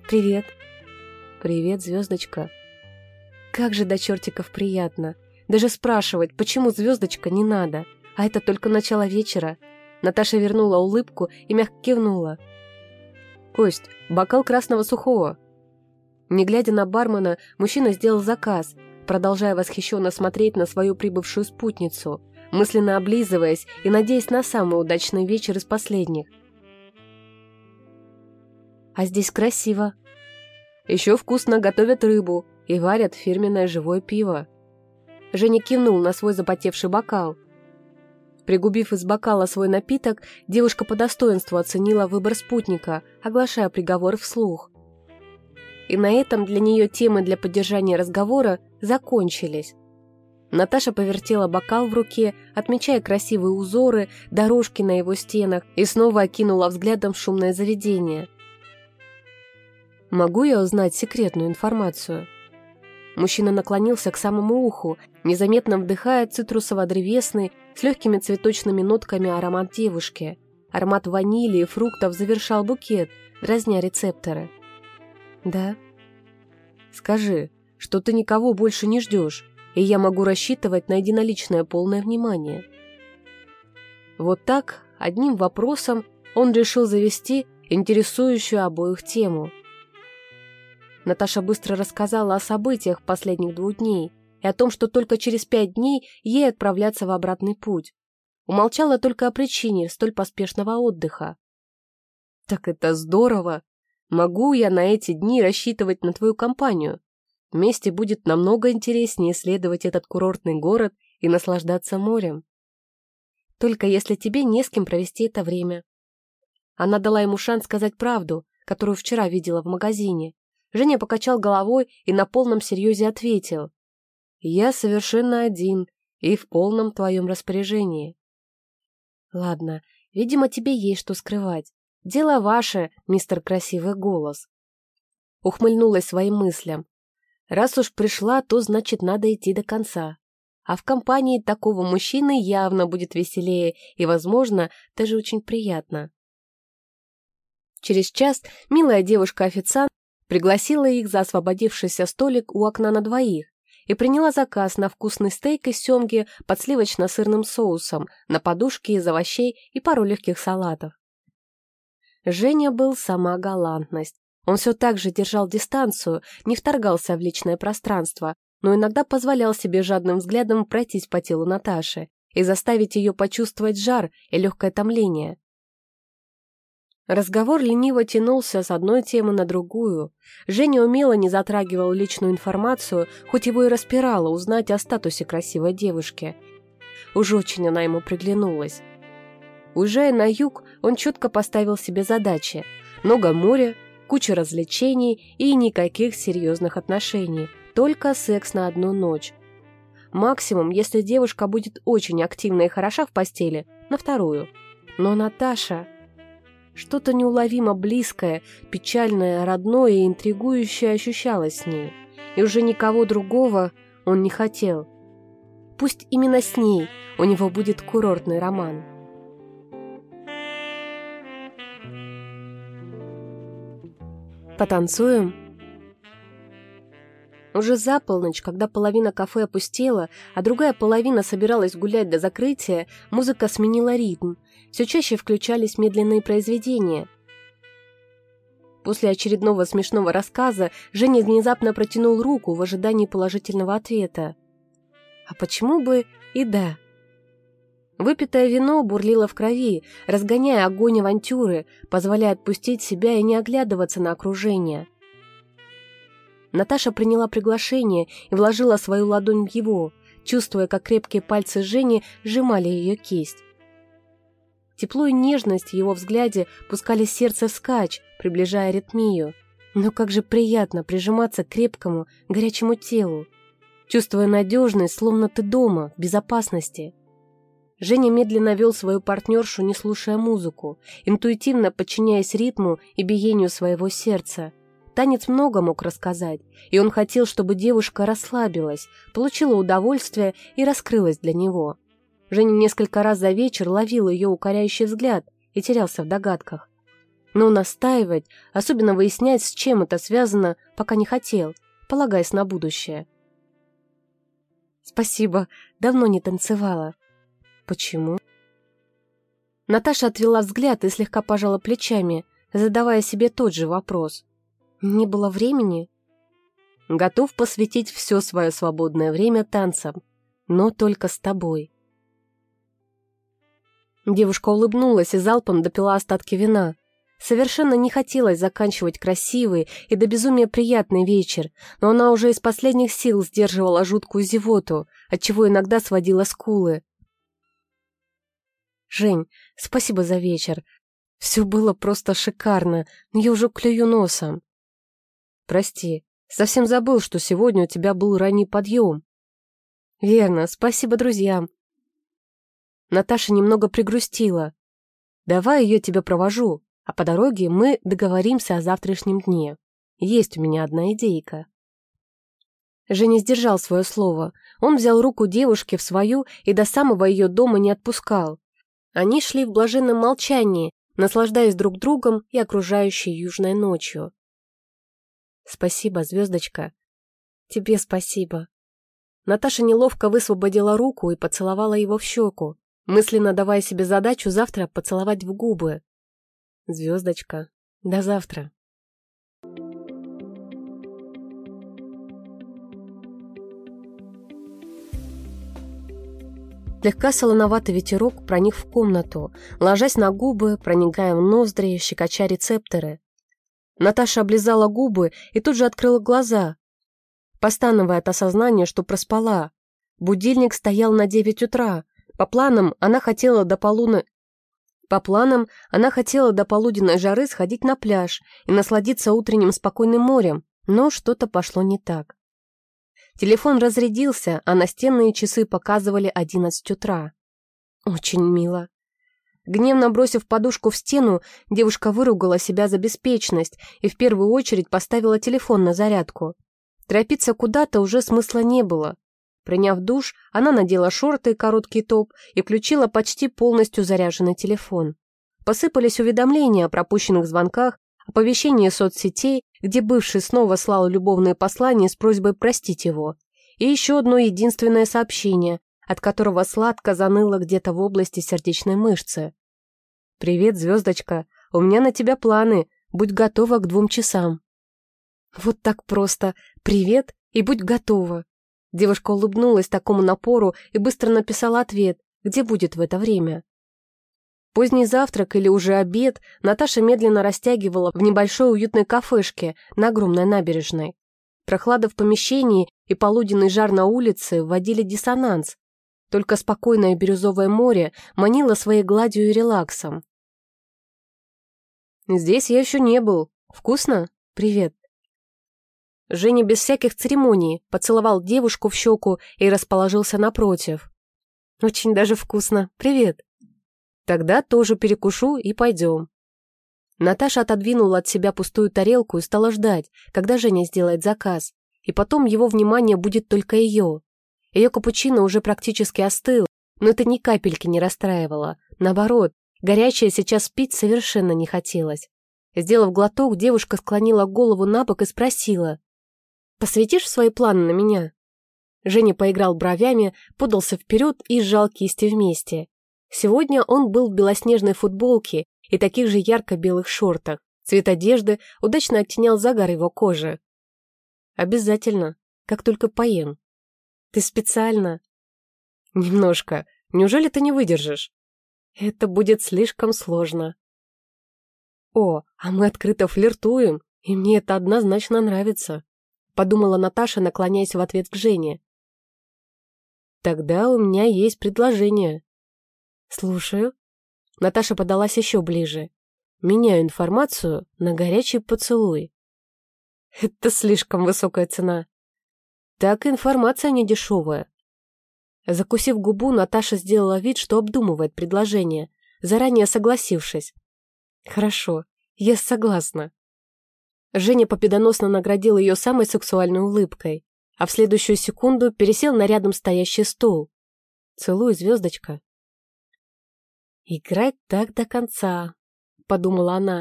«Привет». «Привет, звездочка». Как же до чертиков приятно. Даже спрашивать, почему звездочка, не надо. А это только начало вечера. Наташа вернула улыбку и мягко кивнула. «Кость, бокал красного сухого». Не глядя на бармена, мужчина сделал заказ, продолжая восхищенно смотреть на свою прибывшую спутницу, мысленно облизываясь и надеясь на самый удачный вечер из последних. «А здесь красиво. Еще вкусно готовят рыбу и варят фирменное живое пиво». Женя кивнул на свой запотевший бокал. Пригубив из бокала свой напиток, девушка по достоинству оценила выбор спутника, оглашая приговор вслух. И на этом для нее темы для поддержания разговора закончились. Наташа повертела бокал в руке, отмечая красивые узоры, дорожки на его стенах, и снова окинула взглядом шумное заведение. «Могу я узнать секретную информацию?» Мужчина наклонился к самому уху, незаметно вдыхая цитрусово-древесный с легкими цветочными нотками аромат девушки. Аромат ванили и фруктов завершал букет, дразня рецепторы. «Да?» «Скажи, что ты никого больше не ждешь, и я могу рассчитывать на единоличное полное внимание». Вот так, одним вопросом, он решил завести интересующую обоих тему. Наташа быстро рассказала о событиях последних 2 дней и о том, что только через 5 дней ей отправляться в обратный путь. Умолчала только о причине столь поспешного отдыха. «Так это здорово! Могу я на эти дни рассчитывать на твою компанию? Вместе будет намного интереснее исследовать этот курортный город и наслаждаться морем. Только если тебе не с кем провести это время». Она дала ему шанс сказать правду, которую вчера видела в магазине. Женя покачал головой и на полном серьезе ответил: «Я совершенно один и в полном твоем распоряжении». «Ладно, видимо, тебе есть что скрывать. Дело ваше, мистер Красивый Голос». Ухмыльнулась своим мыслям. «Раз уж пришла, то значит надо идти до конца. А в компании такого мужчины явно будет веселее и, возможно, даже очень приятно». Через час милая девушка-официант пригласила их за освободившийся столик у окна на 2 и приняла заказ на вкусный стейк из семги под сливочно-сырным соусом, на подушке из овощей и пару легких салатов. Женя был сама галантность. Он все так же держал дистанцию, не вторгался в личное пространство, но иногда позволял себе жадным взглядом пройтись по телу Наташи и заставить ее почувствовать жар и легкое томление. Разговор лениво тянулся с одной темы на другую. Женя умело не затрагивал личную информацию, хоть его и распирало узнать о статусе красивой девушки. Уж очень она ему приглянулась. Уезжая на юг, он четко поставил себе задачи: много моря, куча развлечений и никаких серьезных отношений, только секс на 1 ночь. Максимум, если девушка будет очень активна и хороша в постели, на 2. Но Наташа... Что-то неуловимо близкое, печальное, родное и интригующее ощущалось с ней. И уже никого другого он не хотел. Пусть именно с ней у него будет курортный роман. «Потанцуем?» Уже за полночь, когда половина кафе опустела, а другая половина собиралась гулять до закрытия, музыка сменила ритм. Все чаще включались медленные произведения. После очередного смешного рассказа Женя внезапно протянул руку в ожидании положительного ответа. А почему бы и да? Выпитое вино бурлило в крови, разгоняя огонь авантюры, позволяя отпустить себя и не оглядываться на окружение. Наташа приняла приглашение и вложила свою ладонь в его, чувствуя, как крепкие пальцы Жени сжимали ее кисть. Тепло и нежность в его взгляде пускали сердце вскачь, приближая аритмию. Но как же приятно прижиматься к крепкому, горячему телу, чувствуя надежность, словно ты дома, в безопасности. Женя медленно вел свою партнершу, не слушая музыку, интуитивно подчиняясь ритму и биению своего сердца. Танец много мог рассказать, и он хотел, чтобы девушка расслабилась, получила удовольствие и раскрылась для него. Женя несколько раз за вечер ловил ее укоряющий взгляд и терялся в догадках. Но настаивать, особенно выяснять, с чем это связано, пока не хотел, полагаясь на будущее. «Спасибо, давно не танцевала». «Почему?» Наташа отвела взгляд и слегка пожала плечами, задавая себе тот же вопрос. «Не было времени?» «Готов посвятить все свое свободное время танцам, но только с тобой». Девушка улыбнулась и залпом допила остатки вина. Совершенно не хотелось заканчивать красивый и до безумия приятный вечер, но она уже из последних сил сдерживала жуткую зевоту, отчего иногда сводила скулы. «Жень, спасибо за вечер. Все было просто шикарно, но я уже клюю носом». «Прости, совсем забыл, что сегодня у тебя был ранний подъем». «Верно, спасибо друзьям». Наташа немного пригрустила. «Давай я тебя провожу, а по дороге мы договоримся о завтрашнем дне. Есть у меня одна идейка». Женя сдержал свое слово. Он взял руку девушки в свою и до самого ее дома не отпускал. Они шли в блаженном молчании, наслаждаясь друг другом и окружающей южной ночью. «Спасибо, звездочка». «Тебе спасибо». Наташа неловко высвободила руку и поцеловала его в щеку, мысленно давая себе задачу завтра поцеловать в губы. «Звездочка, до завтра». Слегка солоноватый ветерок проник в комнату, ложась на губы, проникая в ноздри, щекоча рецепторы. Наташа облизала губы и тут же открыла глаза, постановая от осознания, что проспала. Будильник стоял на 9 утра. По планам она хотела до полуденной жары сходить на пляж и насладиться утренним спокойным морем, но что-то пошло не так. Телефон разрядился, а настенные часы показывали 11 утра. Очень мило. Гневно бросив подушку в стену, девушка выругала себя за беспечность и в первую очередь поставила телефон на зарядку. Торопиться куда-то уже смысла не было. Приняв душ, она надела шорты и короткий топ и включила почти полностью заряженный телефон. Посыпались уведомления о пропущенных звонках, оповещения соцсетей, где бывший снова слал любовные послания с просьбой простить его, и еще одно единственное сообщение, от которого сладко заныло где-то в области сердечной мышцы. «Привет, звездочка, у меня на тебя планы, будь готова к 2 часам». Вот так просто. «Привет» и «будь готова». Девушка улыбнулась такому напору и быстро написала ответ, где будет в это время. Поздний завтрак или уже обед Наташа медленно растягивала в небольшой уютной кафешке на огромной набережной. Прохлада в помещении и полуденный жар на улице вводили диссонанс. Только спокойное бирюзовое море манило своей гладью и релаксом. «Здесь я еще не был. Вкусно? Привет». Женя без всяких церемоний поцеловал девушку в щеку и расположился напротив. «Очень даже вкусно. Привет». «Тогда тоже перекушу и пойдем». Наташа отодвинула от себя пустую тарелку и стала ждать, когда Женя сделает заказ, и потом его внимание будет только ее. Ее капучино уже практически остыл, но это ни капельки не расстраивало. Наоборот, горячее сейчас пить совершенно не хотелось. Сделав глоток, девушка склонила голову набок и спросила: «Посвятишь свои планы на меня?» Женя поиграл бровями, подался вперед и сжал кисти вместе. Сегодня он был в белоснежной футболке и таких же ярко-белых шортах. Цвет одежды удачно оттенял загар его кожи. «Обязательно, как только поем». «Ты специально?» «Немножко. Неужели ты не выдержишь?» «Это будет слишком сложно». «О, а мы открыто флиртуем, и мне это однозначно нравится», подумала Наташа, наклоняясь в ответ к Жене. «Тогда у меня есть предложение». «Слушаю». Наташа подалась еще ближе. «Меняю информацию на горячий поцелуй». «Это слишком высокая цена». «Так информация не дешевая». Закусив губу, Наташа сделала вид, что обдумывает предложение, заранее согласившись. «Хорошо, я согласна». Женя победоносно наградил ее самой сексуальной улыбкой, а в следующую секунду пересел на рядом стоящий стол. «Целуй, звездочка». «Играть так до конца», — подумала она,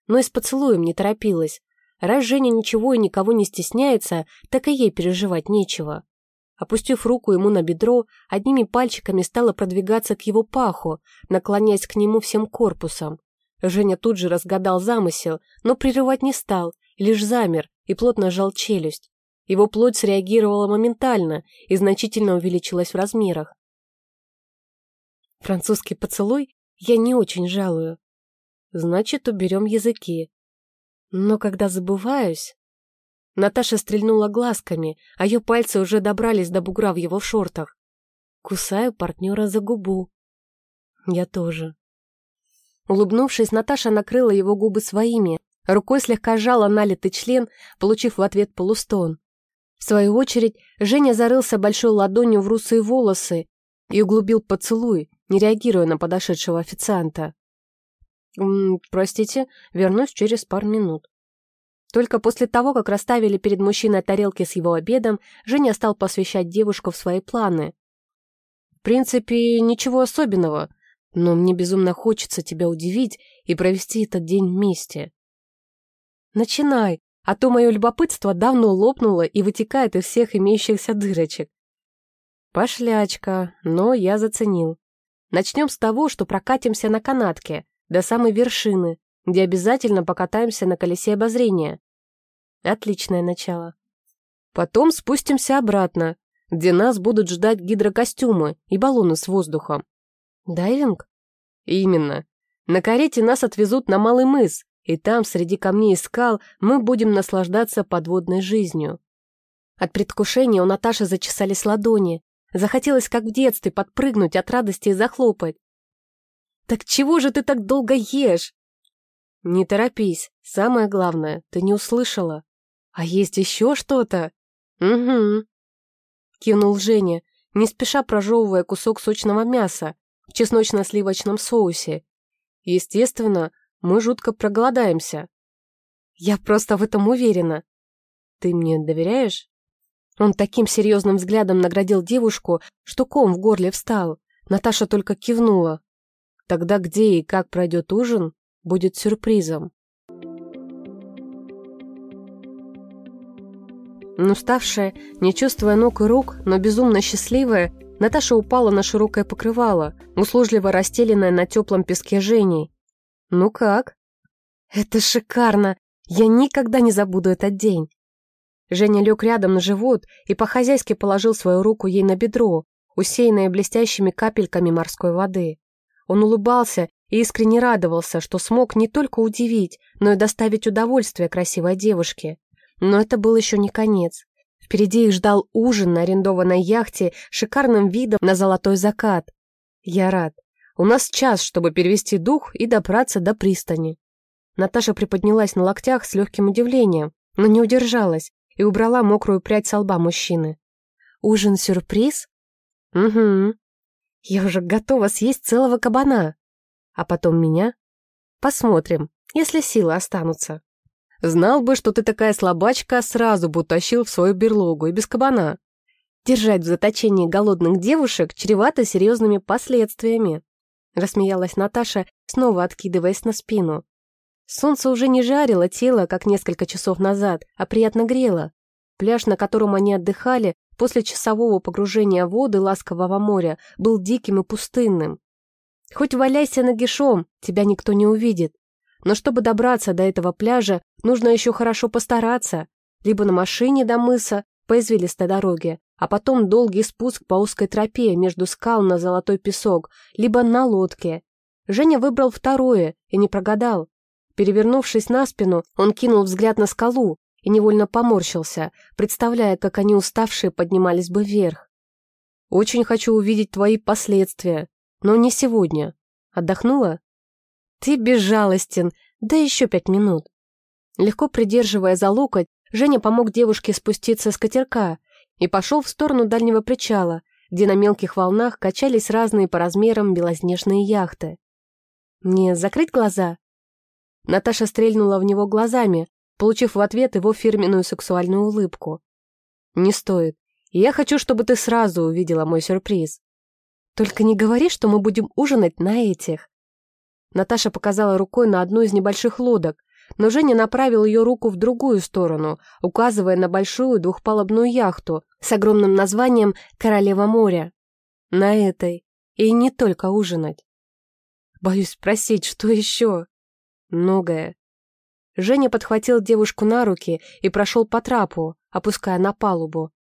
но и с поцелуем не торопилась. Раз Женя ничего и никого не стесняется, так и ей переживать нечего. Опустив руку ему на бедро, одними пальчиками стала продвигаться к его паху, наклоняясь к нему всем корпусом. Женя тут же разгадал замысел, но прерывать не стал, лишь замер и плотно сжал челюсть. Его плоть среагировала моментально и значительно увеличилась в размерах. Французский поцелуй я не очень жалую. Значит, уберем языки. Но когда забываюсь... Наташа стрельнула глазками, а ее пальцы уже добрались до бугра в его шортах. Кусаю партнера за губу. Я тоже. Улыбнувшись, Наташа накрыла его губы своими, рукой слегка сжала налитый член, получив в ответ полустон. В свою очередь, Женя зарылся большой ладонью в русые волосы и углубил поцелуй, не реагируя на подошедшего официанта. «Простите, вернусь через пару минут». Только после того, как расставили перед мужчиной тарелки с его обедом, Женя стал посвящать девушку в свои планы. «В принципе, ничего особенного, но мне безумно хочется тебя удивить и провести этот день вместе». «Начинай, а то мое любопытство давно лопнуло и вытекает из всех имеющихся дырочек». «Пошлячка, но я заценил. Начнем с того, что прокатимся на канатке до самой вершины, где обязательно покатаемся на колесе обозрения». Отличное начало. Потом спустимся обратно, где нас будут ждать гидрокостюмы и баллоны с воздухом. Дайвинг? Именно. На карете нас отвезут на Малый мыс, и там, среди камней и скал, мы будем наслаждаться подводной жизнью. От предвкушения у Наташи зачесались ладони. Захотелось, как в детстве, подпрыгнуть от радости и захлопать. «Так чего же ты так долго ешь?» «Не торопись. Самое главное, ты не услышала. А есть еще что-то?» «Угу», — кивнул Женя, не спеша прожевывая кусок сочного мяса в чесночно-сливочном соусе. «Естественно, мы жутко проголодаемся». «Я просто в этом уверена». «Ты мне доверяешь?» Он таким серьезным взглядом наградил девушку, что ком в горле встал. Наташа только кивнула. «Тогда где и как пройдет ужин, будет сюрпризом». Уставшая, не чувствуя ног и рук, но безумно счастливая, Наташа упала на широкое покрывало, услужливо расстеленное на теплом песке Женей. «Ну как?» «Это шикарно! Я никогда не забуду этот день!» Женя лег рядом на живот и по-хозяйски положил свою руку ей на бедро, усеянное блестящими капельками морской воды. Он улыбался и искренне радовался, что смог не только удивить, но и доставить удовольствие красивой девушке. Но это был еще не конец. Впереди их ждал ужин на арендованной яхте с шикарным видом на золотой закат. Я рад. У нас час, чтобы перевести дух и добраться до пристани. Наташа приподнялась на локтях с легким удивлением, но не удержалась и убрала мокрую прядь со лба мужчины. «Ужин-сюрприз?» «Угу. Я уже готова съесть целого кабана. А потом меня? Посмотрим, если силы останутся». «Знал бы, что ты такая слабачка, сразу бы утащил в свою берлогу и без кабана». «Держать в заточении голодных девушек чревато серьезными последствиями», рассмеялась Наташа, снова откидываясь на спину. Солнце уже не жарило тело, как несколько часов назад, а приятно грело. Пляж, на котором они отдыхали, после часового погружения в воды ласкового моря, был диким и пустынным. Хоть валяйся нагишом, тебя никто не увидит. Но чтобы добраться до этого пляжа, нужно еще хорошо постараться. Либо на машине до мыса, по извилистой дороге, а потом долгий спуск по узкой тропе между скал на золотой песок, либо на лодке. Женя выбрал второе и не прогадал. Перевернувшись на спину, он кинул взгляд на скалу и невольно поморщился, представляя, как они уставшие поднимались бы вверх. «Очень хочу увидеть твои последствия, но не сегодня. Отдохнула?» «Ты безжалостен, да еще 5 минут». Легко придерживая за локоть, Женя помог девушке спуститься с катерка и пошел в сторону дальнего причала, где на мелких волнах качались разные по размерам белоснежные яхты. «Мне закрыть глаза?» Наташа стрельнула в него глазами, получив в ответ его фирменную сексуальную улыбку. «Не стоит. Я хочу, чтобы ты сразу увидела мой сюрприз. Только не говори, что мы будем ужинать на этих». Наташа показала рукой на одну из небольших лодок, но Женя направил ее руку в другую сторону, указывая на большую двухпалубную яхту с огромным названием «Королева моря». На этой. И не только ужинать. Боюсь спросить, что еще? Многое. Женя подхватил девушку на руки и прошел по трапу, опуская на палубу.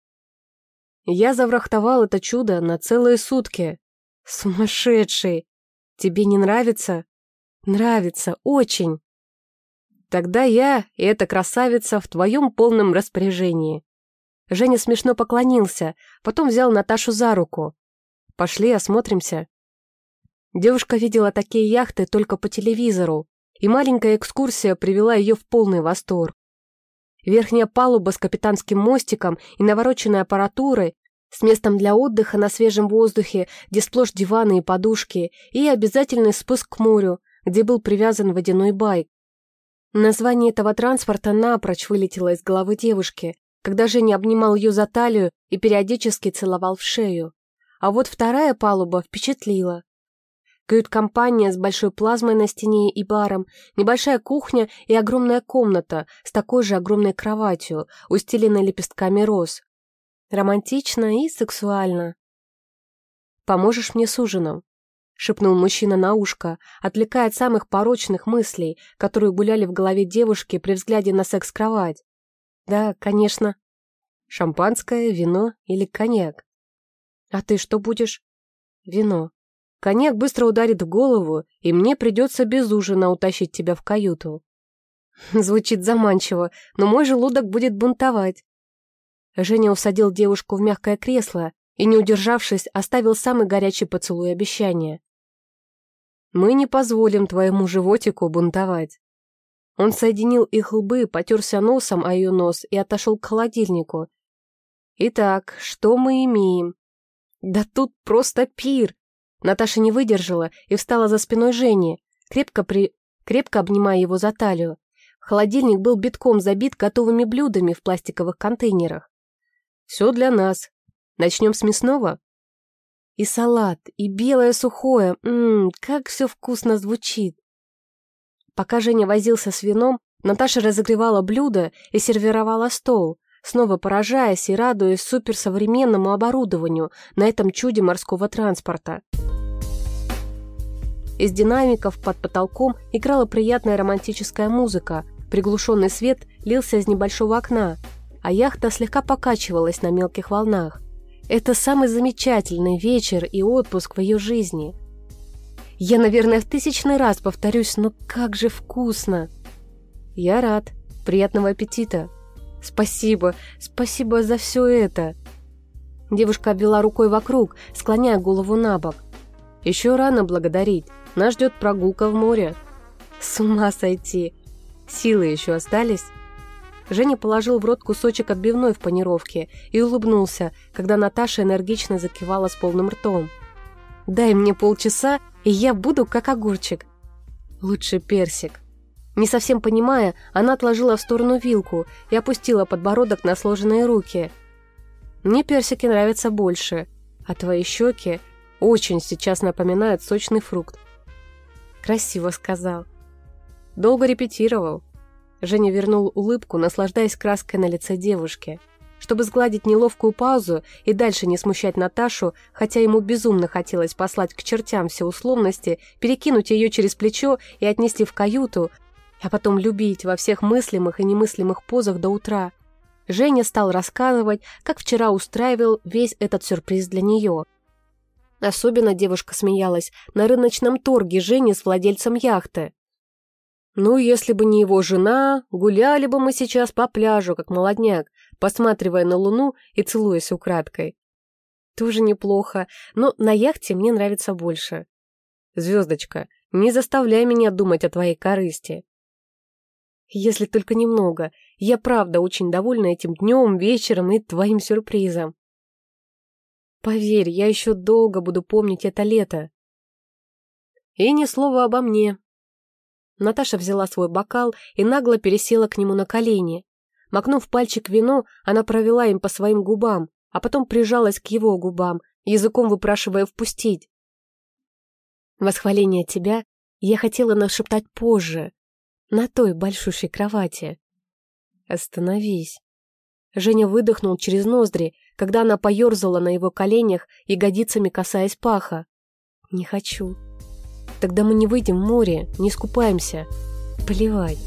Я заврахтовал это чудо на целые сутки. Сумасшедший! Тебе не нравится? Нравится, очень. Тогда я и эта красавица в твоем полном распоряжении. Женя смешно поклонился, потом взял Наташу за руку. Пошли, осмотримся. Девушка видела такие яхты только по телевизору, и маленькая экскурсия привела ее в полный восторг. Верхняя палуба с капитанским мостиком и навороченной аппаратурой, с местом для отдыха на свежем воздухе, где сплошь диваны и подушки, и обязательный спуск к морю, где был привязан водяной байк. Название этого транспорта напрочь вылетело из головы девушки, когда Женя обнимал ее за талию и периодически целовал в шею. А вот вторая палуба впечатлила. Кают-компания с большой плазмой на стене и баром, небольшая кухня и огромная комната с такой же огромной кроватью, устеленной лепестками роз. Романтично и сексуально. «Поможешь мне с ужином?» — шепнул мужчина на ушко, отвлекая от самых порочных мыслей, которые гуляли в голове девушки при взгляде на секс-кровать. «Да, конечно. Шампанское, вино или коньяк?» «А ты что будешь?» «Вино. Коньяк быстро ударит в голову, и мне придется без ужина утащить тебя в каюту». Звучит заманчиво, но мой желудок будет бунтовать. Женя усадил девушку в мягкое кресло и, не удержавшись, оставил самый горячий поцелуй обещания. «Мы не позволим твоему животику бунтовать». Он соединил их лбы, потерся носом о ее нос и отошел к холодильнику. «Итак, что мы имеем?» «Да тут просто пир!» Наташа не выдержала и встала за спиной Жени, крепко обнимая его за талию. Холодильник был битком забит готовыми блюдами в пластиковых контейнерах. «Все для нас. Начнем с мясного?» «И салат, и белое сухое. Как все вкусно звучит!» Пока Женя возился с вином, Наташа разогревала блюда и сервировала стол, снова поражаясь и радуясь суперсовременному оборудованию на этом чуде морского транспорта. Из динамиков под потолком играла приятная романтическая музыка, приглушенный свет лился из небольшого окна, а яхта слегка покачивалась на мелких волнах. Это самый замечательный вечер и отпуск в ее жизни. Я, наверное, в 1000-й раз повторюсь, но как же вкусно! Я рад. Приятного аппетита. Спасибо за все это. Девушка обвела рукой вокруг, склоняя голову на бок. Еще рано благодарить. Нас ждет прогулка в море. С ума сойти. Силы еще остались? Женя положил в рот кусочек отбивной в панировке и улыбнулся, когда Наташа энергично закивала с полным ртом. «Дай мне полчаса, и я буду как огурчик». «Лучше персик». Не совсем понимая, она отложила в сторону вилку и опустила подбородок на сложенные руки. «Мне персики нравятся больше, а твои щеки очень сейчас напоминают сочный фрукт». «Красиво сказал». «Долго репетировал». Женя вернул улыбку, наслаждаясь краской на лице девушки. Чтобы сгладить неловкую паузу и дальше не смущать Наташу, хотя ему безумно хотелось послать к чертям все условности, перекинуть ее через плечо и отнести в каюту, а потом любить во всех мыслимых и немыслимых позах до утра. Женя стал рассказывать, как вчера устраивал весь этот сюрприз для нее. Особенно девушка смеялась на рыночном торге Жени с владельцем яхты. «Ну, если бы не его жена, гуляли бы мы сейчас по пляжу, как молодняк, посматривая на луну и целуясь украдкой». «Тоже неплохо, но на яхте мне нравится больше». «Звездочка, не заставляй меня думать о твоей корысти». «Если только немного. Я правда очень довольна этим днем, вечером и твоим сюрпризом». «Поверь, я еще долго буду помнить это лето». «И ни слова обо мне». Наташа взяла свой бокал и нагло пересела к нему на колени. Макнув пальчик в вино, она провела им по своим губам, а потом прижалась к его губам, языком выпрашивая впустить. «Восхваление тебя я хотела нашептать позже. На той большущей кровати. Остановись. Женя выдохнул через ноздри, когда она поерзала на его коленях, ягодицами касаясь паха. Не хочу. Тогда мы не выйдем в море, не искупаемся. Плевать.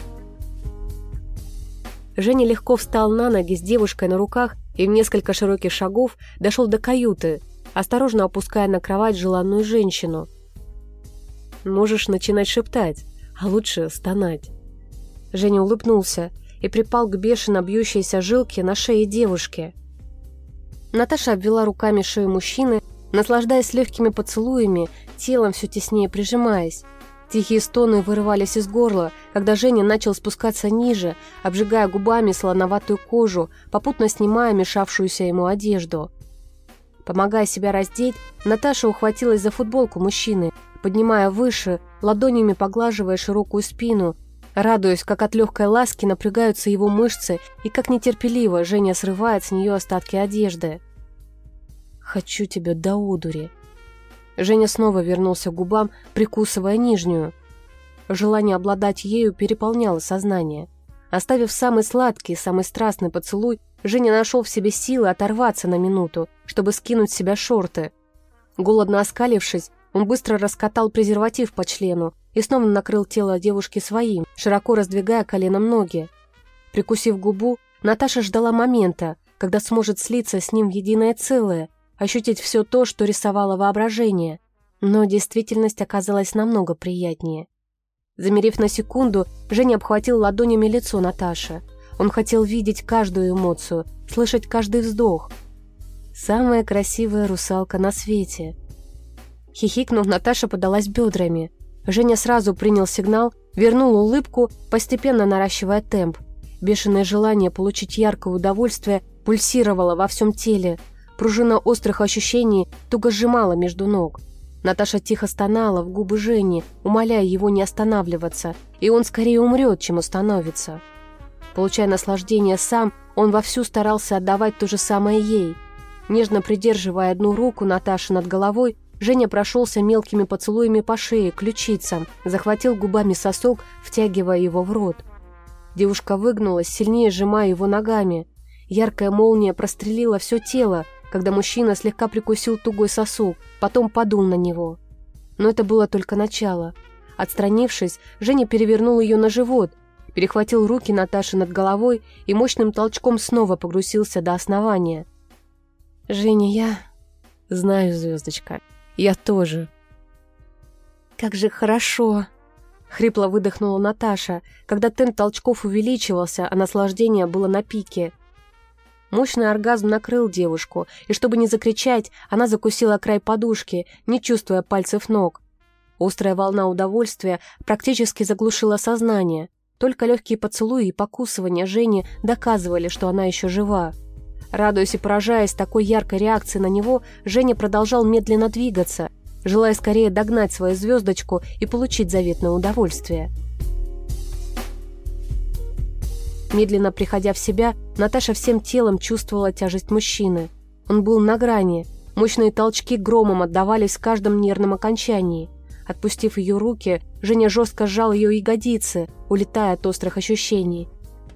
Женя легко встал на ноги с девушкой на руках и в несколько широких шагов дошел до каюты, осторожно опуская на кровать желанную женщину. Можешь начинать шептать, а лучше стонать. Женя улыбнулся и припал к бешено бьющейся жилке на шее девушки. Наташа обвела руками шею мужчины, наслаждаясь легкими поцелуями, телом все теснее прижимаясь. Тихие стоны вырывались из горла, когда Женя начал спускаться ниже, обжигая губами слоноватую кожу, попутно снимая мешавшуюся ему одежду. Помогая себя раздеть, Наташа ухватилась за футболку мужчины, поднимая выше, ладонями поглаживая широкую спину, радуясь, как от легкой ласки напрягаются его мышцы и как нетерпеливо Женя срывает с нее остатки одежды. «Хочу тебя до одури». Женя снова вернулся к губам, прикусывая нижнюю. Желание обладать ею переполняло сознание. Оставив самый сладкий, самый страстный поцелуй, Женя нашел в себе силы оторваться на минуту, чтобы скинуть с себя шорты. Голодно оскалившись, он быстро раскатал презерватив по члену и снова накрыл тело девушки своим, широко раздвигая коленом ноги. Прикусив губу, Наташа ждала момента, когда сможет слиться с ним в единое целое, ощутить все то, что рисовало воображение. Но действительность оказалась намного приятнее. Замерев на секунду, Женя обхватил ладонями лицо Наташи. Он хотел видеть каждую эмоцию, слышать каждый вздох. Самая красивая русалка на свете. Хихикнув, Наташа подалась бедрами. Женя сразу принял сигнал, вернул улыбку, постепенно наращивая темп. Бешеное желание получить яркое удовольствие пульсировало во всем теле. Пружина острых ощущений туго сжимала между ног. Наташа тихо стонала в губы Жени, умоляя его не останавливаться, и он скорее умрет, чем остановится. Получая наслаждение сам, он вовсю старался отдавать то же самое ей. Нежно придерживая одну руку Наташи над головой, Женя прошелся мелкими поцелуями по шее, ключицам, захватил губами сосок, втягивая его в рот. Девушка выгнулась, сильнее сжимая его ногами. Яркая молния прострелила все тело, когда мужчина слегка прикусил тугой сосок, потом подул на него. Но это было только начало. Отстранившись, Женя перевернул ее на живот, перехватил руки Наташи над головой и мощным толчком снова погрузился до основания. «Женя, я...» «Знаю, звездочка, я тоже». «Как же хорошо!» — хрипло выдохнула Наташа, когда темп толчков увеличивался, а наслаждение было на пике. Мощный оргазм накрыл девушку, и чтобы не закричать, она закусила край подушки, не чувствуя пальцев ног. Острая волна удовольствия практически заглушила сознание. Только легкие поцелуи и покусывания Жени доказывали, что она еще жива. Радуясь и поражаясь такой яркой реакции на него, Женя продолжал медленно двигаться, желая скорее догнать свою звездочку и получить заветное удовольствие. Медленно приходя в себя, Наташа всем телом чувствовала тяжесть мужчины. Он был на грани. Мощные толчки громом отдавались в каждом нервном окончании. Отпустив ее руки, Женя жестко сжал ее ягодицы, улетая от острых ощущений.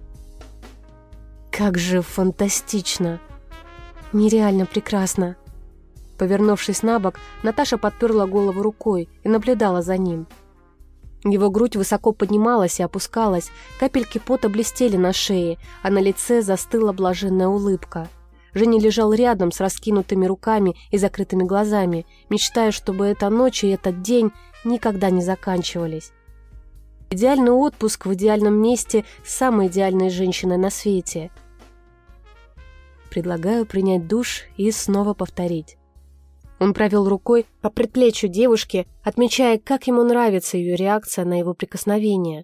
«Как же фантастично! Нереально прекрасно!» Повернувшись на бок, Наташа подперла голову рукой и наблюдала за ним. Его грудь высоко поднималась и опускалась, капельки пота блестели на шее, а на лице застыла блаженная улыбка. Женя лежал рядом с раскинутыми руками и закрытыми глазами, мечтая, чтобы эта ночь и этот день никогда не заканчивались. Идеальный отпуск в идеальном месте с самой идеальной женщиной на свете. Предлагаю принять душ и снова повторить. Он провел рукой по предплечью девушки, отмечая, как ему нравится ее реакция на его прикосновение.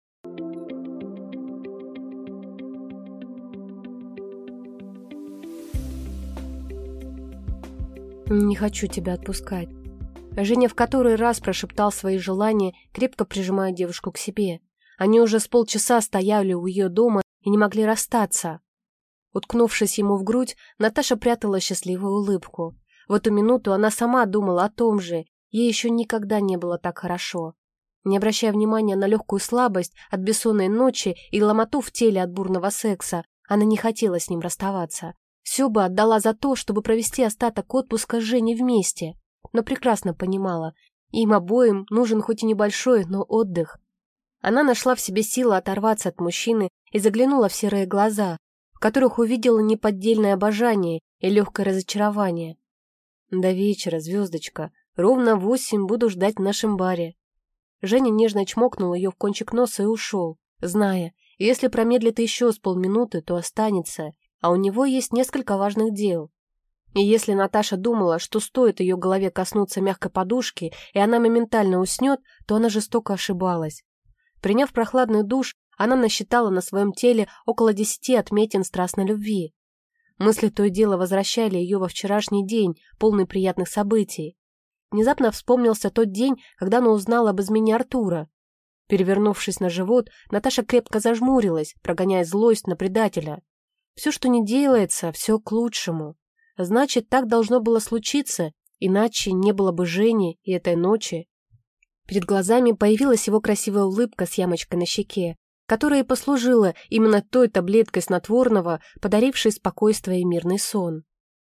«Не хочу тебя отпускать». Женя в который раз прошептал свои желания, крепко прижимая девушку к себе. Они уже с полчаса стояли у ее дома и не могли расстаться. Уткнувшись ему в грудь, Наташа прятала счастливую улыбку. В эту минуту она сама думала о том же, ей еще никогда не было так хорошо. Не обращая внимания на легкую слабость от бессонной ночи и ломоту в теле от бурного секса, она не хотела с ним расставаться. Все бы отдала за то, чтобы провести остаток отпуска с Женей вместе, но прекрасно понимала, им обоим нужен хоть и небольшой, но отдых. Она нашла в себе силы оторваться от мужчины и заглянула в серые глаза, в которых увидела неподдельное обожание и легкое разочарование. «До вечера, звездочка. Ровно в 8 буду ждать в нашем баре». Женя нежно чмокнул ее в кончик носа и ушел, зная, если промедлит еще с полминуты, то останется, а у него есть несколько важных дел. И если Наташа думала, что стоит ее голове коснуться мягкой подушки, и она моментально уснет, то она жестоко ошибалась. Приняв прохладный душ, она насчитала на своем теле около 10 отметин страстной любви. Мысли то и дело возвращали ее во вчерашний день, полный приятных событий. Внезапно вспомнился тот день, когда она узнала об измене Артура. Перевернувшись на живот, Наташа крепко зажмурилась, прогоняя злость на предателя. Все, что не делается, все к лучшему. Значит, так должно было случиться, иначе не было бы Жени и этой ночи. Перед глазами появилась его красивая улыбка с ямочкой на щеке, которая и послужила именно той таблеткой снотворного, подарившей спокойствие и мирный сон.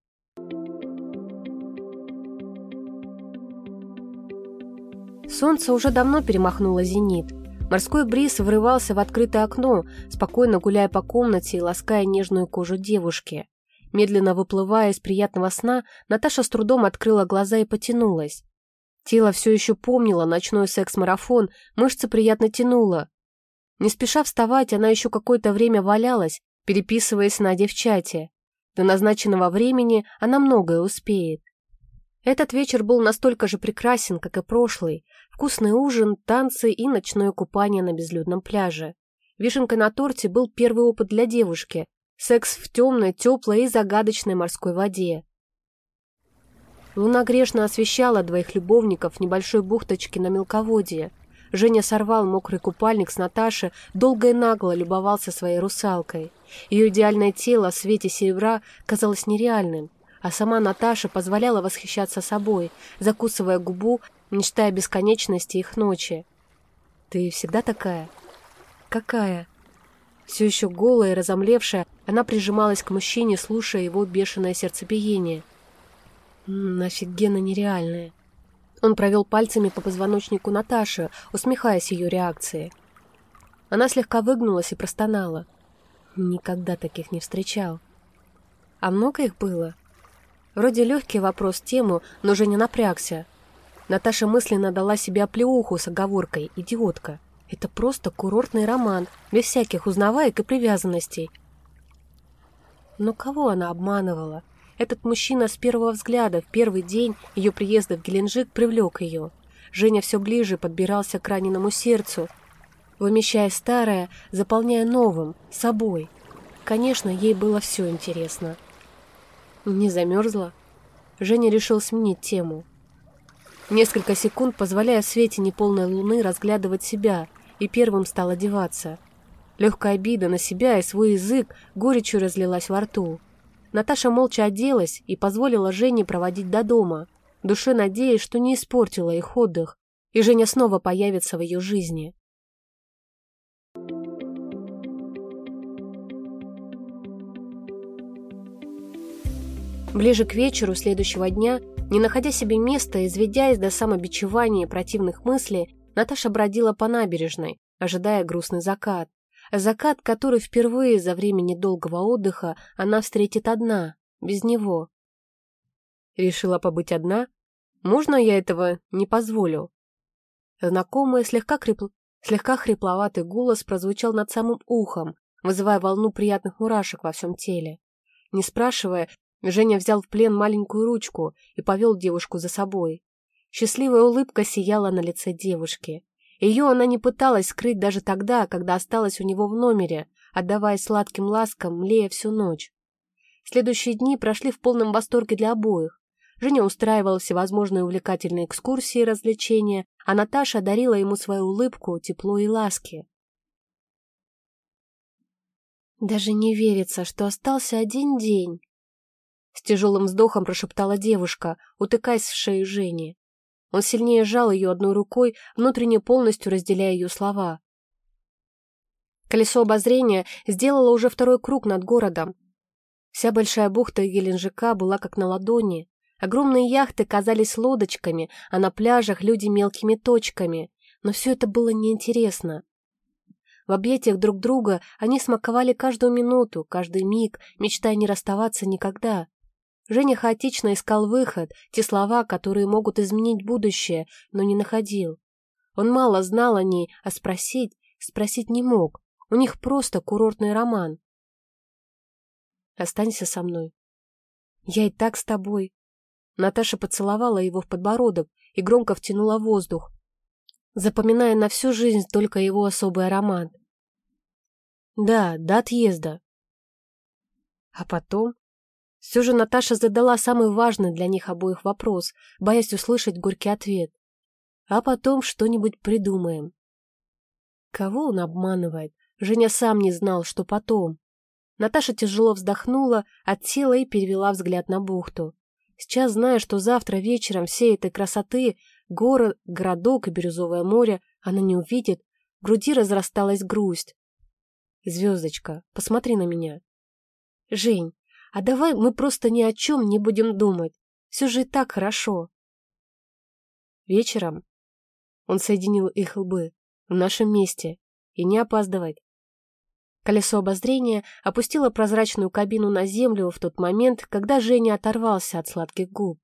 Солнце уже давно перемахнуло зенит. Морской бриз врывался в открытое окно, спокойно гуляя по комнате и лаская нежную кожу девушки. Медленно выплывая из приятного сна, Наташа с трудом открыла глаза и потянулась. Тело все еще помнило ночной секс-марафон, мышцы приятно тянуло. Не спеша вставать, она еще какое-то время валялась, переписываясь с Надей в чате. До назначенного времени она многое успеет. Этот вечер был настолько же прекрасен, как и прошлый. Вкусный ужин, танцы и ночное купание на безлюдном пляже. Вишенкой на торте был первый опыт для девушки. Секс в темной, теплой и загадочной морской воде. Луна грешно освещала двоих любовников в небольшой бухточке на мелководье. Женя сорвал мокрый купальник с Наташи, долго и нагло любовался своей русалкой. Ее идеальное тело в свете серебра казалось нереальным, а сама Наташа позволяла восхищаться собой, закусывая губу, мечтая о бесконечности их ночи. «Ты всегда такая?» «Какая?» Все еще голая и разомлевшая, она прижималась к мужчине, слушая его бешеное сердцебиение. «Офигенно нереальное». Он провел пальцами по позвоночнику Наташи, усмехаясь ее реакции. Она слегка выгнулась и простонала. Никогда таких не встречал. А много их было? Вроде легкий вопрос тему, но Женя напрягся. Наташа мысленно дала себе оплеуху с оговоркой «идиотка». Это просто курортный роман, без всяких узнаваек и привязанностей. Но кого она обманывала? Этот мужчина с первого взгляда, в первый день ее приезда в Геленджик, привлек ее. Женя все ближе подбирался к раненому сердцу, вымещая старое, заполняя новым, собой. Конечно, ей было все интересно. Не замерзла? Женя решил сменить тему. Несколько секунд, позволяя в свете неполной луны разглядывать себя, и первым стал одеваться. Легкая обида на себя и свой язык горечью разлилась во рту. Наташа молча оделась и позволила Жене проводить до дома, в душе надеясь, что не испортила их отдых, и Женя снова появится в ее жизни. Ближе к вечеру следующего дня, не находя себе места, изведясь до самобичевания и противных мыслей, Наташа бродила по набережной, ожидая грустный закат. Закат, который впервые за время недолгого отдыха она встретит одна, без него. Решила побыть одна? Можно я этого не позволю? Знакомый, слегка хрипловатый голос прозвучал над самым ухом, вызывая волну приятных мурашек во всем теле. Не спрашивая, Женя взял в плен маленькую ручку и повел девушку за собой. Счастливая улыбка сияла на лице девушки. Ее она не пыталась скрыть даже тогда, когда осталась у него в номере, отдаваясь сладким ласкам, млея всю ночь. Следующие дни прошли в полном восторге для обоих. Женя устраивала всевозможные увлекательные экскурсии и развлечения, а Наташа дарила ему свою улыбку, тепло и ласки. «Даже не верится, что остался один день», — с тяжелым вздохом прошептала девушка, утыкаясь в шею Жени. Он сильнее сжал ее одной рукой, внутренне полностью разделяя ее слова. Колесо обозрения сделало уже второй круг над городом. Вся большая бухта Геленджика была как на ладони. Огромные яхты казались лодочками, а на пляжах люди мелкими точками. Но все это было неинтересно. В объятиях друг друга они смаковали каждую минуту, каждый миг, мечтая не расставаться никогда. Женя хаотично искал выход, те слова, которые могут изменить будущее, но не находил. Он мало знал о ней, а спросить не мог. У них просто курортный роман. «Останься со мной». «Я и так с тобой». Наташа поцеловала его в подбородок и громко втянула воздух, запоминая на всю жизнь только его особый аромат. «Да, до отъезда». А потом? Все же Наташа задала самый важный для них обоих вопрос, боясь услышать горький ответ. А потом что-нибудь придумаем. Кого он обманывает? Женя сам не знал, что потом. Наташа тяжело вздохнула, отсела и перевела взгляд на бухту. Сейчас, зная, что завтра вечером всей этой красоты, город, городок и бирюзовое море, она не увидит, в груди разрасталась грусть. «Звездочка, посмотри на меня». «Жень, а давай мы просто ни о чем не будем думать. Все же и так хорошо». «Вечером?» Он соединил их лбы. «В нашем месте. И не опаздывать». Колесо обозрения опустило прозрачную кабину на землю в тот момент, когда Женя оторвался от сладких губ.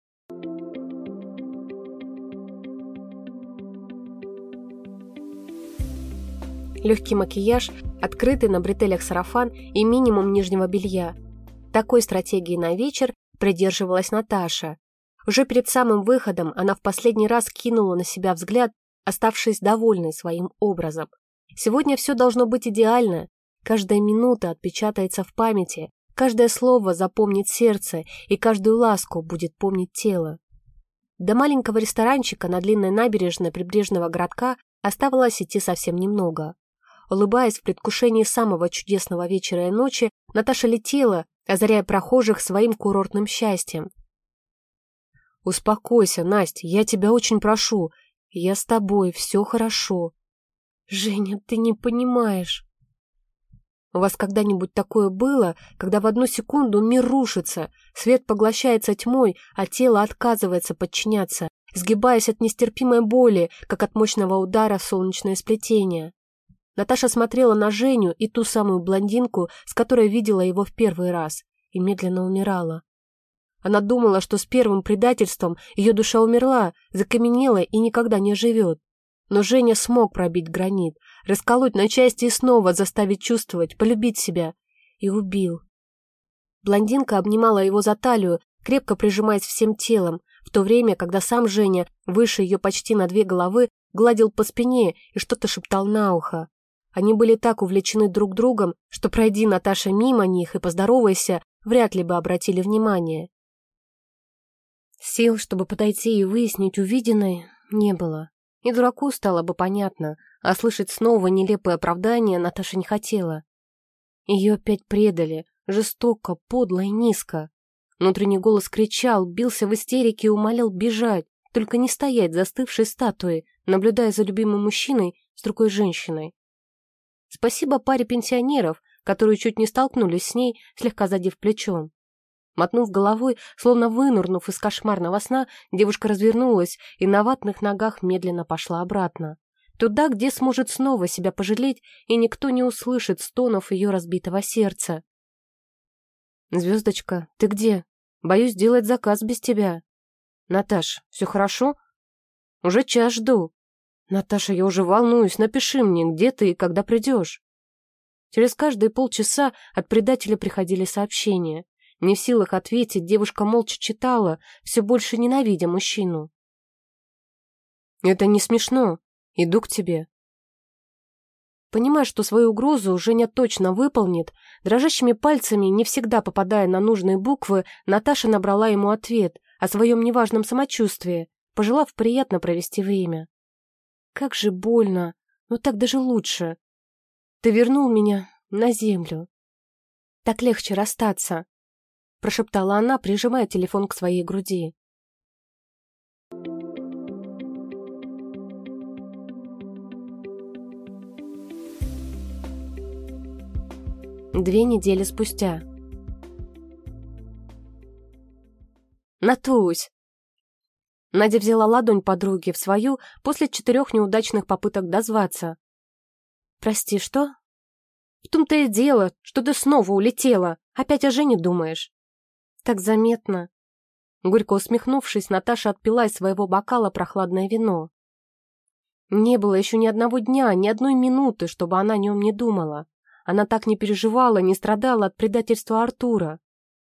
Легкий макияж, открытый на бретелях сарафан и минимум нижнего белья. Такой стратегии на вечер придерживалась Наташа. Уже перед самым выходом она в последний раз кинула на себя взгляд, оставшись довольной своим образом. Сегодня все должно быть идеально. Каждая минута отпечатается в памяти, каждое слово запомнит сердце, и каждую ласку будет помнить тело. До маленького ресторанчика на длинной набережной прибрежного городка оставалось идти совсем немного. Улыбаясь в предвкушении самого чудесного вечера и ночи, Наташа летела, озаряя прохожих своим курортным счастьем. «Успокойся, Настя, я тебя очень прошу. Я с тобой, все хорошо». «Женя, ты не понимаешь». «У вас когда-нибудь такое было, когда в одну секунду мир рушится, свет поглощается тьмой, а тело отказывается подчиняться, сгибаясь от нестерпимой боли, как от мощного удара в солнечное сплетение?» Наташа смотрела на Женю и ту самую блондинку, с которой видела его в первый раз, и медленно умирала. Она думала, что с первым предательством ее душа умерла, закаменела и никогда не живет. Но Женя смог пробить гранит, расколоть на части и снова заставить чувствовать, полюбить себя. И убил. Блондинка обнимала его за талию, крепко прижимаясь всем телом, в то время, когда сам Женя, выше ее почти на 2 головы, гладил по спине и что-то шептал на ухо. Они были так увлечены друг другом, что, пройди Наташа мимо них и поздоровайся, вряд ли бы обратили внимание. Сил, чтобы подойти и выяснить увиденное, не было. И дураку стало бы понятно, а слышать снова нелепое оправдание Наташа не хотела. Ее опять предали, жестоко, подло и низко. Внутренний голос кричал, бился в истерике и умолял бежать, только не стоять застывшей статуей, наблюдая за любимым мужчиной с другой женщиной. Спасибо паре пенсионеров, которые чуть не столкнулись с ней, слегка задев плечом. Мотнув головой, словно вынырнув из кошмарного сна, девушка развернулась и на ватных ногах медленно пошла обратно. Туда, где сможет снова себя пожалеть, и никто не услышит стонов ее разбитого сердца. «Звездочка, ты где? Боюсь делать заказ без тебя». «Наташ, все хорошо? Уже час жду». «Наташа, я уже волнуюсь, напиши мне, где ты и когда придешь». Через каждые полчаса от предателя приходили сообщения. Не в силах ответить, девушка молча читала, все больше ненавидя мужчину. «Это не смешно. Иду к тебе». Понимая, что свою угрозу Женя точно выполнит, дрожащими пальцами, не всегда попадая на нужные буквы, Наташа набрала ему ответ о своем неважном самочувствии, пожелав приятно провести время. «Как же больно, но так даже лучше. Ты вернул меня на землю. Так легче расстаться», — прошептала она, прижимая телефон к своей груди. 2 недели спустя. Натусь! Надя взяла ладонь подруги в свою после 4 неудачных попыток дозваться. «Прости, что?» «В том-то и дело, что ты снова улетела. Опять о Жене думаешь?» «Так заметно». Горько усмехнувшись, Наташа отпила из своего бокала прохладное вино. Не было еще ни одного дня, ни одной минуты, чтобы она о нем не думала. Она так не переживала, не страдала от предательства Артура.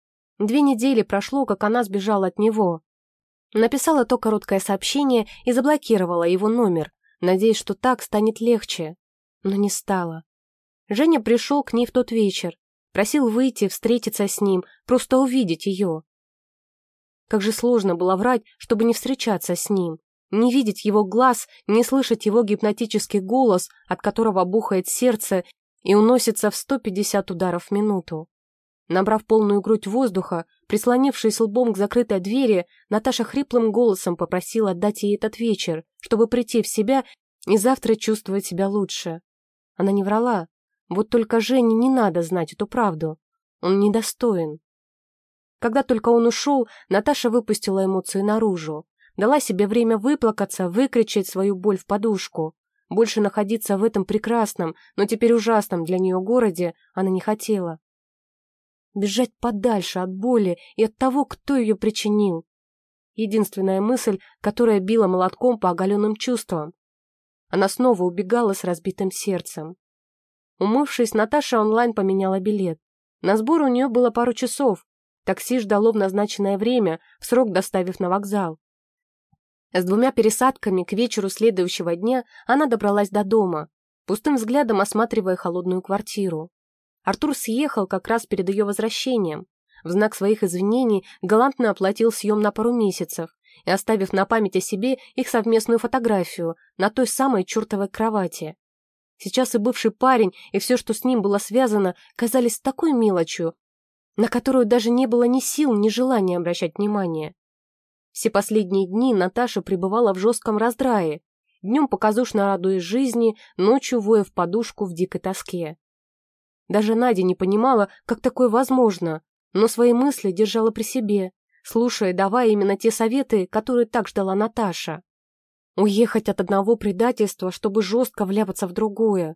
2 недели прошло, как она сбежала от него. Написала то короткое сообщение и заблокировала его номер, надеясь, что так станет легче. Но не стало. Женя пришел к ней в тот вечер, просил выйти, встретиться с ним, просто увидеть ее. Как же сложно было врать, чтобы не встречаться с ним, не видеть его глаз, не слышать его гипнотический голос, от которого бухает сердце и уносится в 150 ударов в минуту. Набрав полную грудь воздуха, прислонившись лбом к закрытой двери, Наташа хриплым голосом попросила отдать ей этот вечер, чтобы прийти в себя и завтра чувствовать себя лучше. Она не врала. Вот только Жене не надо знать эту правду. Он недостоин. Когда только он ушел, Наташа выпустила эмоции наружу. Дала себе время выплакаться, выкричать свою боль в подушку. Больше находиться в этом прекрасном, но теперь ужасном для нее городе она не хотела. Бежать подальше от боли и от того, кто ее причинил. Единственная мысль, которая била молотком по оголенным чувствам. Она снова убегала с разбитым сердцем. Умывшись, Наташа онлайн поменяла билет. На сбор у нее было пару часов. Такси ждало в назначенное время, в срок доставив на вокзал. С 2 пересадками к вечеру следующего дня она добралась до дома, пустым взглядом осматривая холодную квартиру. Артур съехал как раз перед ее возвращением. В знак своих извинений галантно оплатил съем на пару месяцев и оставив на память о себе их совместную фотографию на той самой чертовой кровати. Сейчас и бывший парень, и все, что с ним было связано, казались такой мелочью, на которую даже не было ни сил, ни желания обращать внимание. Все последние дни Наташа пребывала в жестком раздрае, днем показушно радуясь жизни, ночью воя в подушку в дикой тоске. Даже Надя не понимала, как такое возможно, но свои мысли держала при себе, слушая и давая именно те советы, которые так ждала Наташа. Уехать от одного предательства, чтобы жестко вляпаться в другое.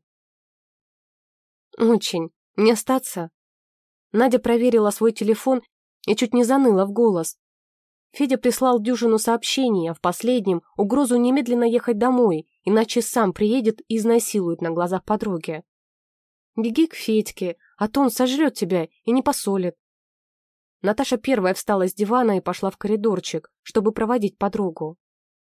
Очень. Не остаться. Надя проверила свой телефон и чуть не заныла в голос. Федя прислал дюжину сообщений, а в последнем угрозу немедленно ехать домой, иначе сам приедет и изнасилует на глазах подруги. Беги к Федьке, а то он сожрет тебя и не посолит. Наташа первая встала с дивана и пошла в коридорчик, чтобы проводить подругу.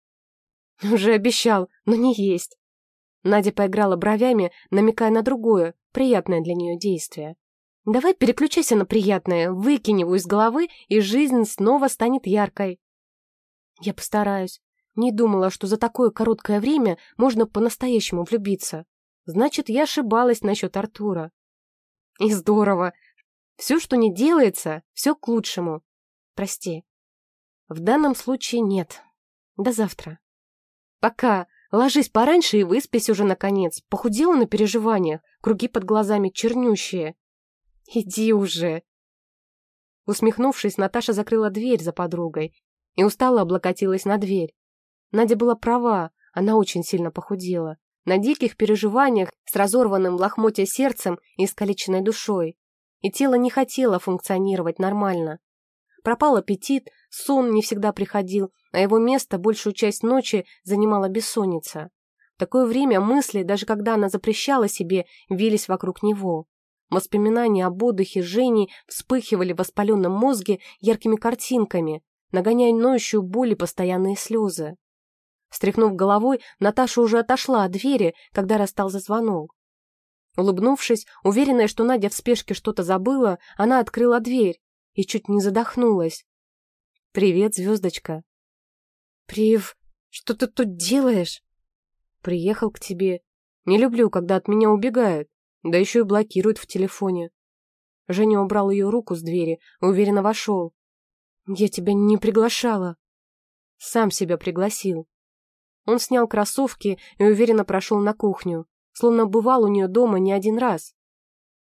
Уже обещал, но не есть. Надя поиграла бровями, намекая на другое, приятное для нее действие. Давай переключайся на приятное, выкинь его из головы, и жизнь снова станет яркой. Я постараюсь. Не думала, что за такое короткое время можно по-настоящему влюбиться. Значит, я ошибалась насчет Артура. И здорово. Все, что не делается, все к лучшему. Прости. В данном случае нет. До завтра. Пока. Ложись пораньше и выспись уже, наконец. Похудела на переживаниях, круги под глазами чернющие. Иди уже. Усмехнувшись, Наташа закрыла дверь за подругой и устало облокотилась на дверь. Надя была права, она очень сильно похудела. На диких переживаниях, с разорванным в лохмотья сердцем и искалеченной душой. И тело не хотело функционировать нормально. Пропал аппетит, сон не всегда приходил, а его место большую часть ночи занимала бессонница. В такое время мысли, даже когда она запрещала себе, вились вокруг него. Воспоминания об отдыхе с Женей вспыхивали в воспаленном мозге яркими картинками, нагоняя ноющую боль и постоянные слезы. Встряхнув головой, Наташа уже отошла от двери, когда расстался звонок. Улыбнувшись, уверенная, что Надя в спешке что-то забыла, она открыла дверь и чуть не задохнулась. «Привет, звездочка». «Прив, что ты тут делаешь?» «Приехал к тебе. Не люблю, когда от меня убегают, да еще и блокируют в телефоне». Женя убрал ее руку с двери и уверенно вошел. «Я тебя не приглашала». «Сам себя пригласил». Он снял кроссовки и уверенно прошел на кухню, словно бывал у нее дома не один раз.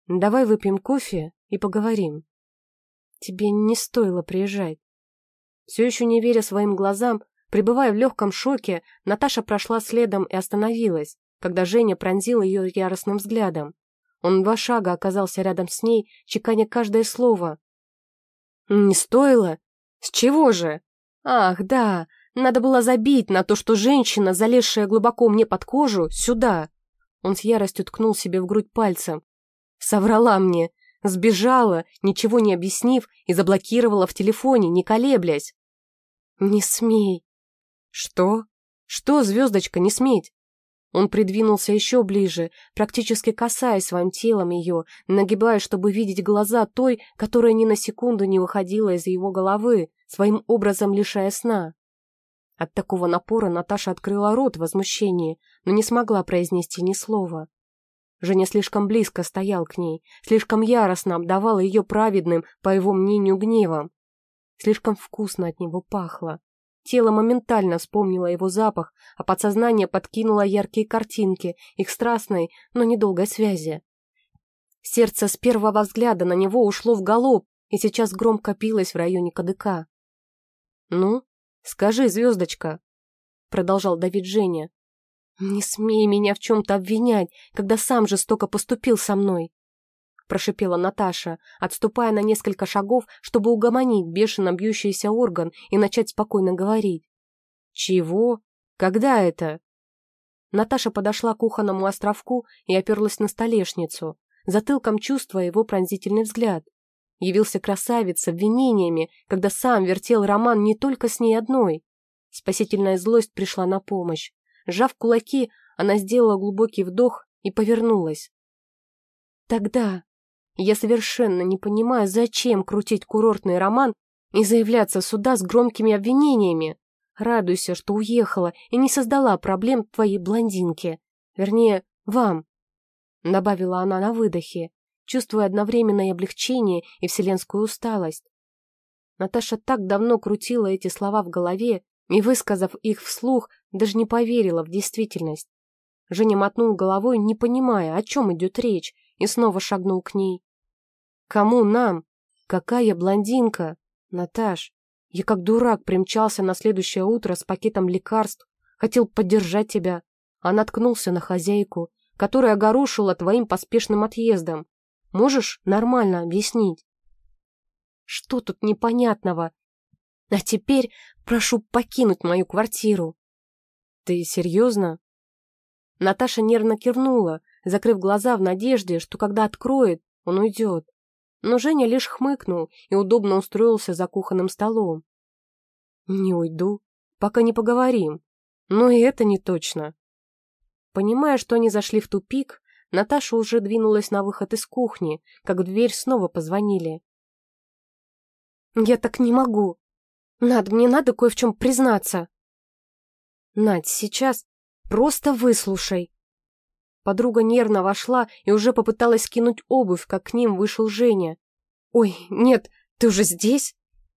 Давай выпьем кофе и поговорим. Тебе не стоило приезжать. Все еще не веря своим глазам, пребывая в легком шоке, Наташа прошла следом и остановилась, когда Женя пронзил ее яростным взглядом. Он в 2 шага оказался рядом с ней, чеканя каждое слово. «Не стоило? С чего же? Ах, да, надо было забить на то, что женщина, залезшая глубоко мне под кожу, сюда». Он с яростью ткнул себе в грудь пальцем. «Соврала мне, сбежала, ничего не объяснив, и заблокировала в телефоне, не колеблясь». «Не смей». «Что? Что, звездочка, не сметь?» Он придвинулся еще ближе, практически касаясь своим телом ее, нагибая, чтобы видеть глаза той, которая ни на секунду не выходила из его головы, своим образом лишая сна. От такого напора Наташа открыла рот в возмущении, но не смогла произнести ни слова. Женя слишком близко стоял к ней, слишком яростно обдавал ее праведным, по его мнению, гневом. Слишком вкусно от него пахло. Тело моментально вспомнило его запах, а подсознание подкинуло яркие картинки их страстной, но недолгой связи. Сердце с первого взгляда на него ушло в галоп и сейчас громко билось в районе кадыка. «Ну, скажи, звездочка», — продолжал давить Женя, — «не смей меня в чем-то обвинять, когда сам жестоко поступил со мной», — прошипела Наташа, отступая на несколько шагов, чтобы угомонить бешено бьющийся орган и начать спокойно говорить. «Чего? Когда это?» Наташа подошла к кухонному островку и оперлась на столешницу, затылком чувствуя его пронзительный взгляд. Явился красавец с обвинениями, когда сам вертел роман не только с ней одной. Спасительная злость пришла на помощь. Сжав кулаки, она сделала глубокий вдох и повернулась. «Тогда я совершенно не понимаю, зачем крутить курортный роман и заявляться сюда с громкими обвинениями. Радуйся, что уехала и не создала проблем твоей блондинке. Вернее, вам», — добавила она на выдохе, чувствуя одновременно и облегчение, и вселенскую усталость. Наташа так давно крутила эти слова в голове и, высказав их вслух, даже не поверила в действительность. Женя мотнул головой, не понимая, о чем идет речь, и снова шагнул к ней. «Кому нам? Какая блондинка? Наташ, я как дурак примчался на следующее утро с пакетом лекарств, хотел поддержать тебя, а наткнулся на хозяйку, которая огорошила твоим поспешным отъездом. Можешь нормально объяснить?» «Что тут непонятного? А теперь прошу покинуть мою квартиру». «Ты серьезно?» Наташа нервно кивнула, закрыв глаза в надежде, что когда откроет, он уйдет. Но Женя лишь хмыкнул и удобно устроился за кухонным столом. «Не уйду, пока не поговорим. Но и это не точно». Понимая, что они зашли в тупик, Наташа уже двинулась на выход из кухни, как в дверь снова позвонили. «Я так не могу. Над, мне надо кое в чем признаться». «Надь, сейчас просто выслушай». Подруга нервно вошла и уже попыталась скинуть обувь, как к ним вышел Женя. «Ой, нет, ты уже здесь?»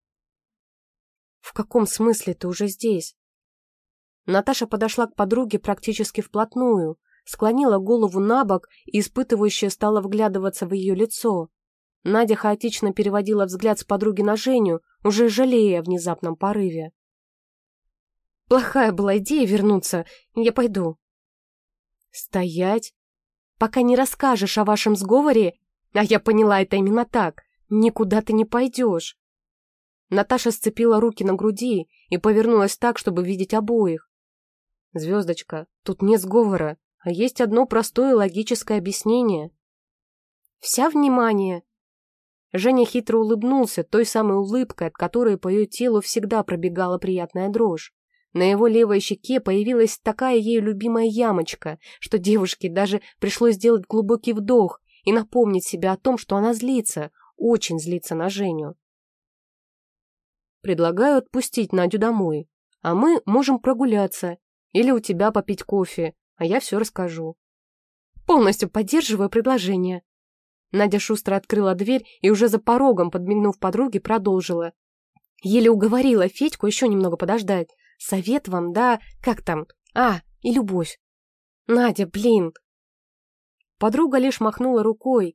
«В каком смысле ты уже здесь?» Наташа подошла к подруге практически вплотную, склонила голову на бок и испытывающе стала вглядываться в ее лицо. Надя хаотично переводила взгляд с подруги на Женю, уже жалея о внезапном порыве. «Плохая была идея вернуться, я пойду». «Стоять! Пока не расскажешь о вашем сговоре, а я поняла это именно так, никуда ты не пойдешь». Наташа сцепила руки на груди и повернулась так, чтобы видеть обоих. «Звездочка, тут нет сговора, а есть одно простое логическое объяснение». «Вся внимание!» Женя хитро улыбнулся той самой улыбкой, от которой по ее телу всегда пробегала приятная дрожь. На его левой щеке появилась такая ею любимая ямочка, что девушке даже пришлось сделать глубокий вдох и напомнить себе о том, что она злится, очень злится на Женю. «Предлагаю отпустить Надю домой, а мы можем прогуляться или у тебя попить кофе, а я все расскажу». «Полностью поддерживаю предложение». Надя шустро открыла дверь и уже за порогом, подмигнув подруге, продолжила. «Еле уговорила Федьку еще немного подождать. Совет вам, да, как там? И любовь». «Надя, блин!» Подруга лишь махнула рукой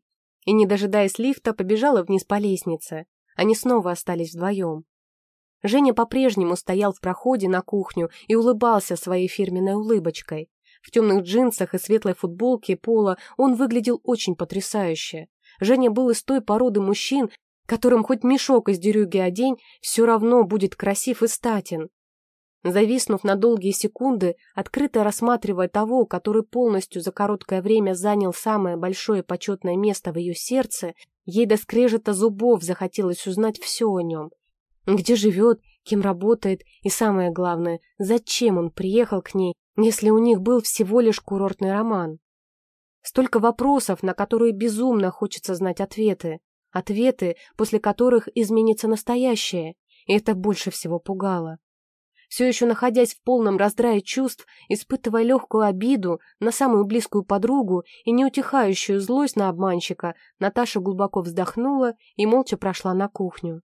и, не дожидаясь лифта, побежала вниз по лестнице. Они снова остались вдвоем. Женя по-прежнему стоял в проходе на кухню и улыбался своей фирменной улыбочкой. В темных джинсах и светлой футболке пола он выглядел очень потрясающе. Женя был из той породы мужчин, которым хоть мешок из дерюги одень, все равно будет красив и статен. Зависнув на долгие секунды, открыто рассматривая того, который полностью за короткое время занял самое большое почетное место в ее сердце, ей до скрежета зубов захотелось узнать все о нем. Где живет, кем работает и, самое главное, зачем он приехал к ней, если у них был всего лишь курортный роман. Столько вопросов, на которые безумно хочется знать ответы. Ответы, после которых изменится настоящее, и это больше всего пугало. Все еще находясь в полном раздрае чувств, испытывая легкую обиду на самую близкую подругу и неутихающую злость на обманщика, Наташа глубоко вздохнула и молча прошла на кухню.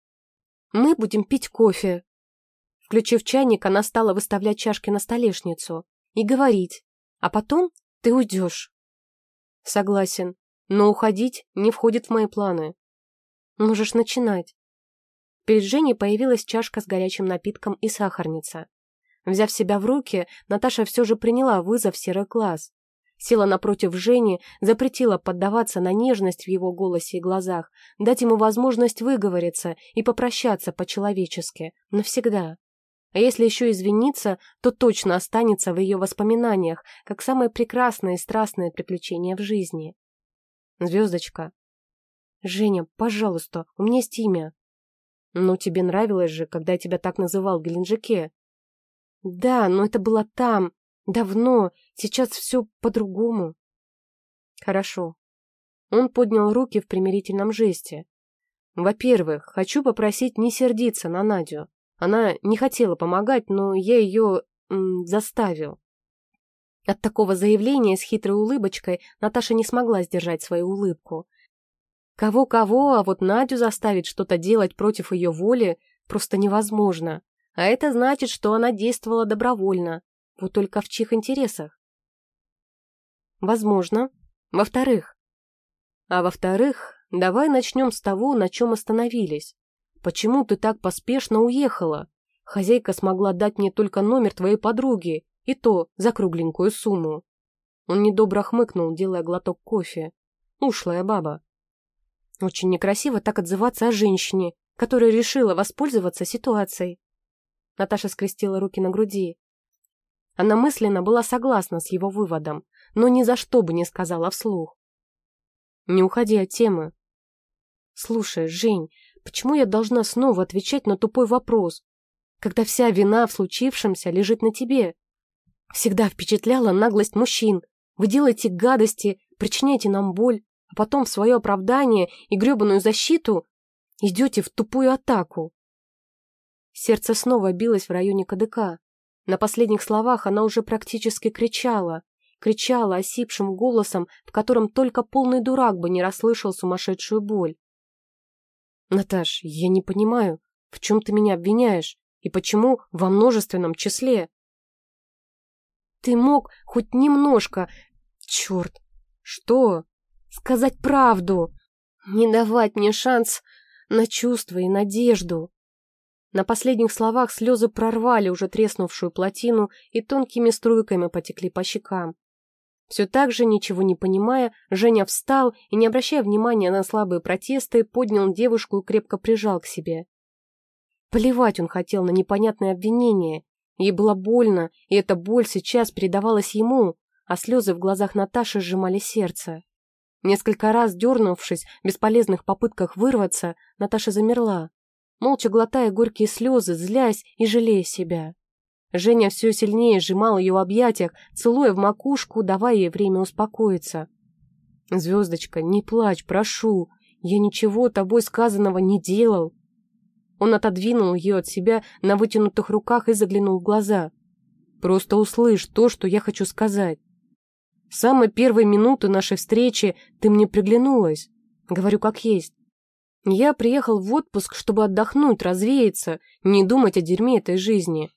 «Мы будем пить кофе». Включив чайник, она стала выставлять чашки на столешницу и говорить, а потом ты уйдешь. Согласен, но уходить не входит в мои планы. Можешь начинать. Перед Женей появилась чашка с горячим напитком и сахарница. Взяв себя в руки, Наташа все же приняла вызов серых глаз. Села напротив Жени, запретила поддаваться на нежность в его голосе и глазах, дать ему возможность выговориться и попрощаться по-человечески, навсегда. А если еще извиниться, то точно останется в ее воспоминаниях, как самое прекрасное и страстное приключение в жизни. Звездочка. Женя, пожалуйста, у меня есть имя. Ну, тебе нравилось же, когда я тебя так называл в Геленджике. Да, но это было там, давно, сейчас все по-другому. Хорошо. Он поднял руки в примирительном жесте. Во-первых, хочу попросить не сердиться на Надю. Она не хотела помогать, но я ее заставил. От такого заявления с хитрой улыбочкой Наташа не смогла сдержать свою улыбку. Кого-кого, а вот Надю заставить что-то делать против ее воли просто невозможно. А это значит, что она действовала добровольно. Вот только в чьих интересах? Возможно. Во-вторых. А во-вторых, давай начнем с того, на чем остановились. Почему ты так поспешно уехала? Хозяйка смогла дать мне только номер твоей подруги, и то за кругленькую сумму. Он недобро хмыкнул, делая глоток кофе. Ушлая баба. Очень некрасиво так отзываться о женщине, которая решила воспользоваться ситуацией. Наташа скрестила руки на груди. Она мысленно была согласна с его выводом, но ни за что бы не сказала вслух. Не уходи от темы. Слушай, Жень, почему я должна снова отвечать на тупой вопрос, когда вся вина в случившемся лежит на тебе? Всегда впечатляла наглость мужчин. Вы делаете гадости, причиняете нам боль, а потом в свое оправдание и гребаную защиту идете в тупую атаку. Сердце снова билось в районе кадыка. На последних словах она уже практически кричала осипшим голосом, в котором только полный дурак бы не расслышал сумасшедшую боль. «Наташ, я не понимаю, в чем ты меня обвиняешь и почему во множественном числе?» «Ты мог хоть немножко... Черт! Что? Сказать правду! Не давать мне шанс на чувства и надежду!» На последних словах слезы прорвали уже треснувшую плотину и тонкими струйками потекли по щекам. Все так же, ничего не понимая, Женя встал и, не обращая внимания на слабые протесты, поднял девушку и крепко прижал к себе. Плевать он хотел на непонятные обвинения. Ей было больно, и эта боль сейчас передавалась ему, а слезы в глазах Наташи сжимали сердце. Несколько раз дернувшись в бесполезных попытках вырваться, Наташа замерла, молча глотая горькие слезы, злясь и жалея себя. Женя все сильнее сжимал ее в объятиях, целуя в макушку, давая ей время успокоиться. «Звездочка, не плачь, прошу, я ничего тобой сказанного не делал». Он отодвинул ее от себя на вытянутых руках и заглянул в глаза. «Просто услышь то, что я хочу сказать. С самой первой минуты нашей встречи ты мне приглянулась. Говорю как есть. Я приехал в отпуск, чтобы отдохнуть, развеяться, не думать о дерьме этой жизни.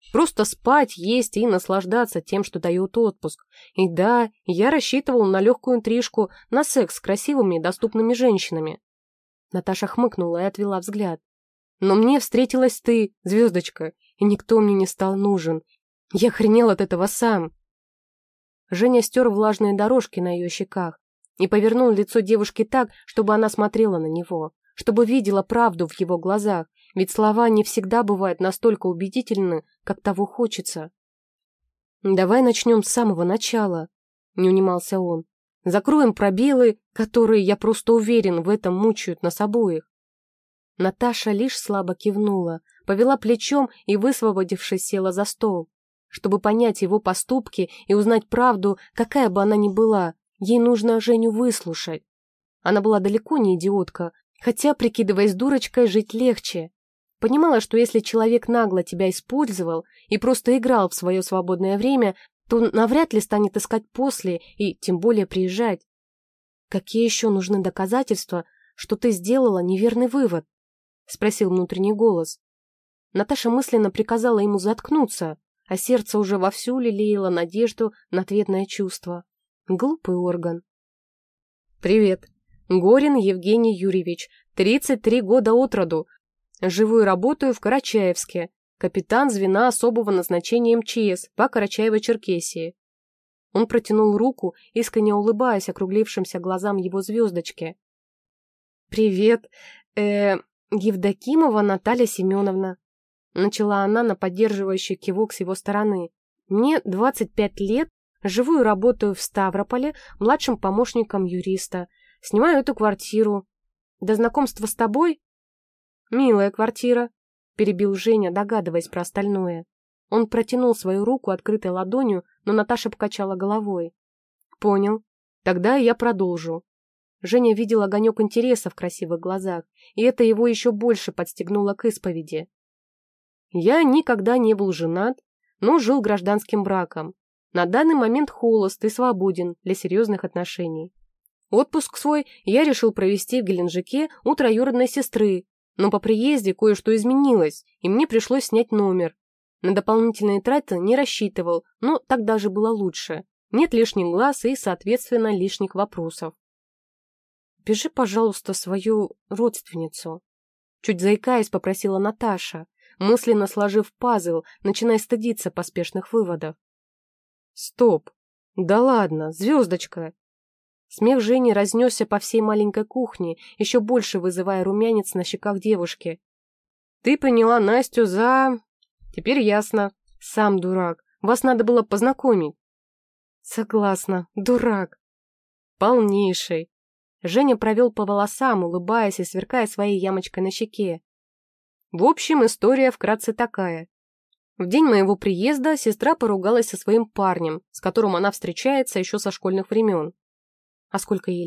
Просто спать, есть и наслаждаться тем, что дает отпуск. И да, я рассчитывал на легкую интрижку, на секс с красивыми и доступными женщинами. Наташа хмыкнула и отвела взгляд. Но мне встретилась ты, звездочка, и никто мне не стал нужен. Я охренел от этого сам. Женя стер влажные дорожки на ее щеках и повернул лицо девушки так, чтобы она смотрела на него, чтобы видела правду в его глазах, ведь слова не всегда бывают настолько убедительны, как того хочется. «Давай начнем с самого начала», — не унимался он. «Закроем пробелы, которые, я просто уверен, в этом мучают нас обоих». Наташа лишь слабо кивнула, повела плечом и, высвободившись, села за стол. Чтобы понять его поступки и узнать правду, какая бы она ни была, ей нужно Женю выслушать. Она была далеко не идиотка, хотя, прикидываясь дурочкой, жить легче. Понимала, что если человек нагло тебя использовал и просто играл в свое свободное время, то навряд ли станет искать после и тем более приезжать. «Какие еще нужны доказательства, что ты сделала неверный вывод?» — спросил внутренний голос. Наташа мысленно приказала ему заткнуться, а сердце уже вовсю лелеяло надежду на ответное чувство. Глупый орган. «Привет. Горин Евгений Юрьевич, 33 года от роду. Живу и работаю в Карачаевске. Капитан звена особого назначения МЧС по Карачаево-Черкесии». Он протянул руку, искренне улыбаясь округлившимся глазам его звездочки. «Привет, Евдокимова Наталья Семеновна», — начала она на поддерживающий кивок с его стороны. «Мне 25 лет, живу и работаю в Ставрополе, младшим помощником юриста. Снимаю эту квартиру. До знакомства с тобой...» «Милая квартира», — перебил Женя, догадываясь про остальное. Он протянул свою руку открытой ладонью, но Наташа покачала головой. «Понял. Тогда я продолжу». Женя видел огонек интереса в красивых глазах, и это его еще больше подстегнуло к исповеди. «Я никогда не был женат, но жил гражданским браком. На данный момент холост и свободен для серьезных отношений. Отпуск свой я решил провести в Геленджике у троюродной сестры, но по приезде кое-что изменилось, и мне пришлось снять номер. На дополнительные траты не рассчитывал, но так даже было лучше. Нет лишних глаз и, соответственно, лишних вопросов. «Пиши, пожалуйста, свою родственницу», — чуть заикаясь, попросила Наташа, мысленно сложив пазл, начиная стыдиться поспешных выводов. «Стоп! Да ладно, звездочка!» Смех Жени разнесся по всей маленькой кухне, еще больше вызывая румянец на щеках девушки. «Ты приняла Настю за... Теперь ясно. Сам дурак. Вас надо было познакомить». «Согласна, дурак». «Полнейший». Женя провел по волосам, улыбаясь и сверкая своей ямочкой на щеке. В общем, история вкратце такая. В день моего приезда сестра поругалась со своим парнем, с которым она встречается еще со школьных времен. А сколько ей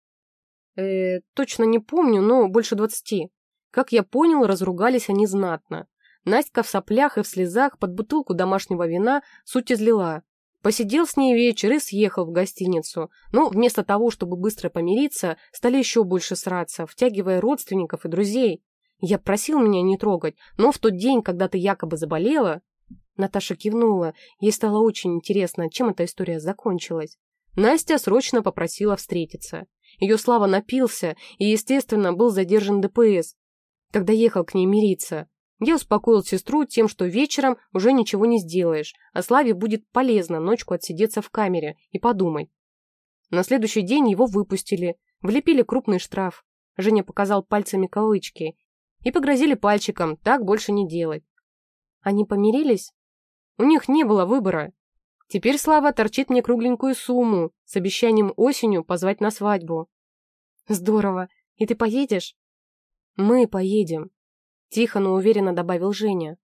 лет? Точно не помню, но больше 20. Как я понял, разругались они знатно. Настя в соплях и в слезах под бутылку домашнего вина суть излила. Посидел с ней вечер и съехал в гостиницу, но вместо того, чтобы быстро помириться, стали еще больше сраться, втягивая родственников и друзей. Я просил меня не трогать, но в тот день, когда ты якобы заболела... Наташа кивнула, ей стало очень интересно, чем эта история закончилась. Настя срочно попросила встретиться. Ее Слава напился и, естественно, был задержан ДПС. Тогда ехал к ней мириться. Я успокоил сестру тем, что вечером уже ничего не сделаешь, а Славе будет полезно ночку отсидеться в камере и подумать. На следующий день его выпустили, влепили крупный штраф. Женя показал пальцами кавычки. И погрозили пальчиком, так больше не делать. Они помирились? У них не было выбора. Теперь Слава торчит мне кругленькую сумму с обещанием осенью позвать на свадьбу. Здорово. И ты поедешь? Мы поедем. Тихо, но уверенно добавил Женя.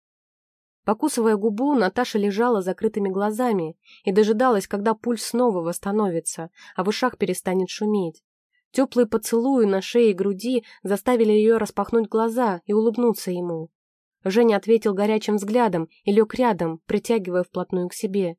Покусывая губу, Наташа лежала закрытыми глазами и дожидалась, когда пульс снова восстановится, а в ушах перестанет шуметь. Теплые поцелуи на шее и груди заставили ее распахнуть глаза и улыбнуться ему. Женя ответил горячим взглядом и лег рядом, притягивая вплотную к себе.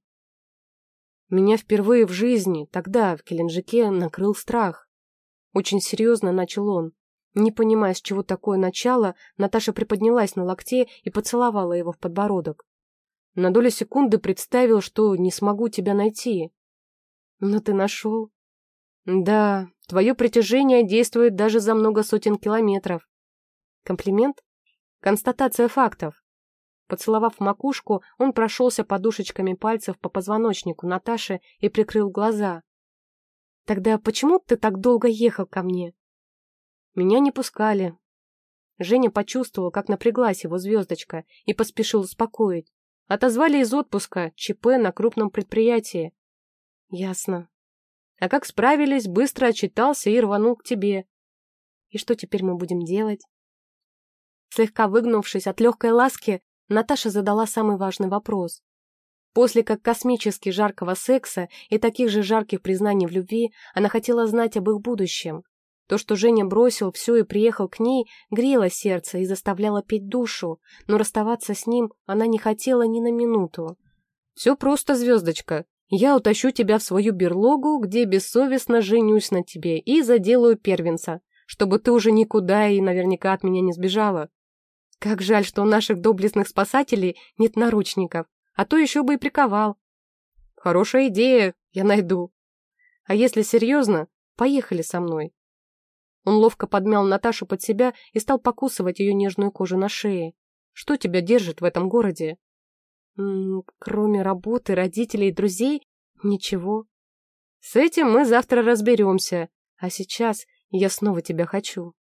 Меня впервые в жизни, тогда, в Геленджике, накрыл страх. Очень серьезно начал он. Не понимая, с чего такое начало, Наташа приподнялась на локте и поцеловала его в подбородок. На долю секунды представил, что не смогу тебя найти. Но ты нашел. Да, твое притяжение действует даже за много сотен километров. Комплимент? Констатация фактов. Поцеловав макушку, он прошелся подушечками пальцев по позвоночнику Наташи и прикрыл глаза. Тогда почему ты так долго ехал ко мне? Меня не пускали. Женя почувствовал, как напряглась его звездочка, и поспешил успокоить. Отозвали из отпуска, ЧП на крупном предприятии. Ясно. А как справились, быстро отчитался и рванул к тебе. И что теперь мы будем делать? Слегка выгнувшись от легкой ласки, Наташа задала самый важный вопрос. После как космически жаркого секса и таких же жарких признаний в любви, она хотела знать об их будущем. То, что Женя бросил все и приехал к ней, грело сердце и заставляло петь душу, но расставаться с ним она не хотела ни на минуту. «Все просто, звездочка. Я утащу тебя в свою берлогу, где бессовестно женюсь на тебе и заделаю первенца, чтобы ты уже никуда и наверняка от меня не сбежала. Как жаль, что у наших доблестных спасателей нет наручников, а то еще бы и приковал. Хорошая идея, я найду. А если серьезно, поехали со мной». Он ловко подмял Наташу под себя и стал покусывать ее нежную кожу на шее. «Что тебя держит в этом городе?» Кроме работы, родителей и друзей, ничего. С этим мы завтра разберемся, а сейчас я снова тебя хочу.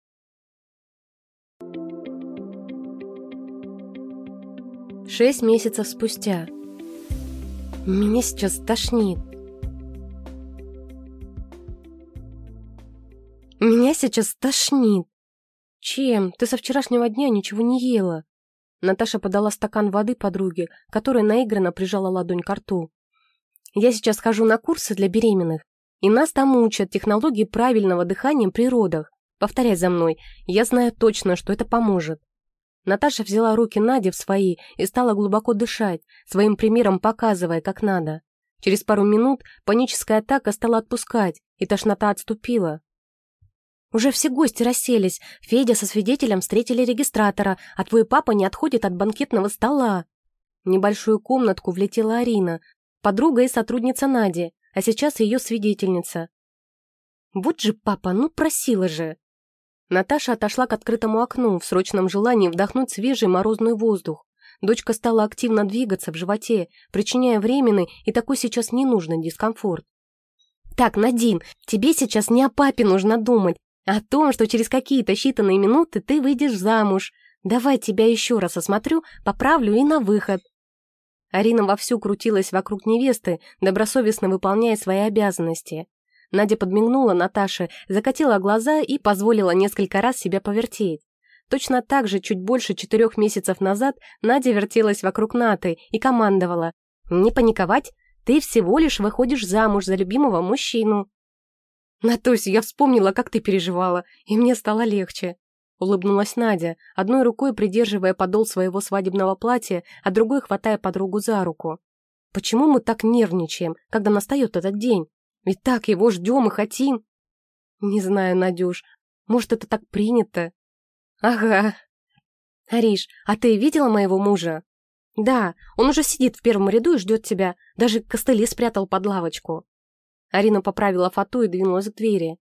Шесть месяцев спустя. Меня сейчас тошнит. Меня сейчас тошнит. Чем? Ты со вчерашнего дня ничего не ела. Наташа подала стакан воды подруге, которая наигранно прижала ладонь к рту. Я сейчас хожу на курсы для беременных, и нас там учат технологии правильного дыхания при родах. Повторяй за мной, я знаю точно, что это поможет. Наташа взяла руки Нади в свои и стала глубоко дышать, своим примером показывая, как надо. Через пару минут паническая атака стала отпускать, и тошнота отступила. Уже все гости расселись. Федя со свидетелем встретили регистратора, а твой папа не отходит от банкетного стола. В небольшую комнатку влетела Арина, подруга и сотрудница Нади, а сейчас ее свидетельница. Вот же папа, ну просила же. Наташа отошла к открытому окну в срочном желании вдохнуть свежий морозный воздух. Дочка стала активно двигаться в животе, причиняя временный и такой сейчас ненужный дискомфорт. Так, Надин, тебе сейчас не о папе нужно думать, а о том, что через какие-то считанные минуты ты выйдешь замуж. Давай тебя еще раз осмотрю, поправлю и на выход. Арина вовсю крутилась вокруг невесты, добросовестно выполняя свои обязанности. Надя подмигнула Наташе, закатила глаза и позволила несколько раз себя повертеть. Точно так же чуть больше 4 месяцев назад Надя вертелась вокруг Наты и командовала: «Не паниковать, ты всего лишь выходишь замуж за любимого мужчину». «Натусь, я вспомнила, как ты переживала, и мне стало легче», — улыбнулась Надя, одной рукой придерживая подол своего свадебного платья, а другой хватая подругу за руку. «Почему мы так нервничаем, когда настает этот день? Ведь так его ждем и хотим». «Не знаю, Надюш, может, это так принято?» «Ага». «Ариш, а ты видела моего мужа?» «Да, он уже сидит в первом ряду и ждет тебя, даже костыли спрятал под лавочку». Арина поправила фату и двинулась к двери.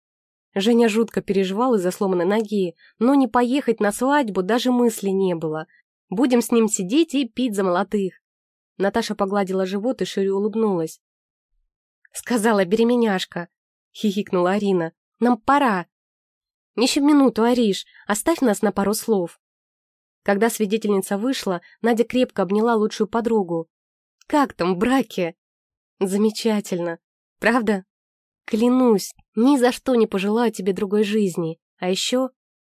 Женя жутко переживал из-за сломанной ноги, но не поехать на свадьбу даже мысли не было. Будем с ним сидеть и пить за молодых. Наташа погладила живот и шире улыбнулась. «Сказала беременяшка», — хихикнула Арина. «Нам пора». «Еще минуту, Ариш, оставь нас на пару слов». Когда свидетельница вышла, Надя крепко обняла лучшую подругу. «Как там в браке?» «Замечательно. Правда? Клянусь, ни за что не пожелаю тебе другой жизни. А еще...»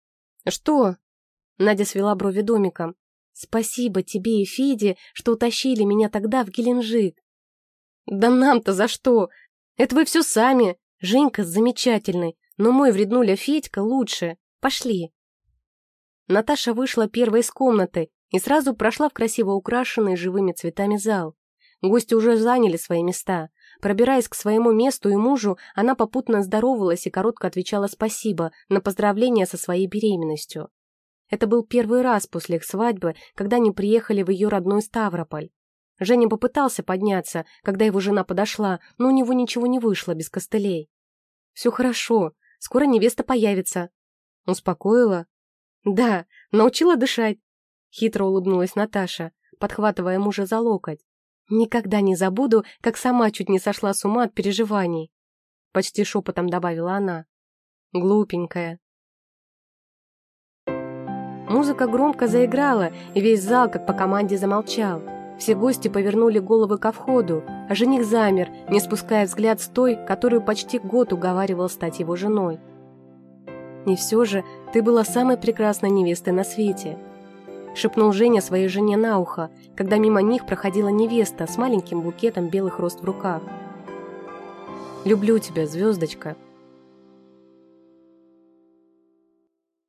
«Что?» Надя свела брови домиком. «Спасибо тебе и Феде, что утащили меня тогда в Геленджик». «Да нам-то за что? Это вы все сами. Женька замечательный, но мой вреднуля Федька лучше. Пошли». Наташа вышла первой из комнаты и сразу прошла в красиво украшенный живыми цветами зал. Гости уже заняли свои места. Пробираясь к своему месту и мужу, она попутно здоровалась и коротко отвечала спасибо на поздравления со своей беременностью. Это был первый раз после их свадьбы, когда они приехали в ее родной Ставрополь. Женя попытался подняться, когда его жена подошла, но у него ничего не вышло без костылей. «Все хорошо, скоро невеста появится». Успокоила? «Да, научила дышать», — хитро улыбнулась Наташа, подхватывая мужа за локоть. «Никогда не забуду, как сама чуть не сошла с ума от переживаний», — почти шепотом добавила она. «Глупенькая». Музыка громко заиграла, и весь зал, как по команде, замолчал. Все гости повернули головы ко входу, а жених замер, не спуская взгляд с той, которую почти год уговаривал стать его женой. «И все же ты была самой прекрасной невестой на свете», — шепнул Женя своей жене на ухо, когда мимо них проходила невеста с маленьким букетом белых роз в руках. «Люблю тебя, звездочка»,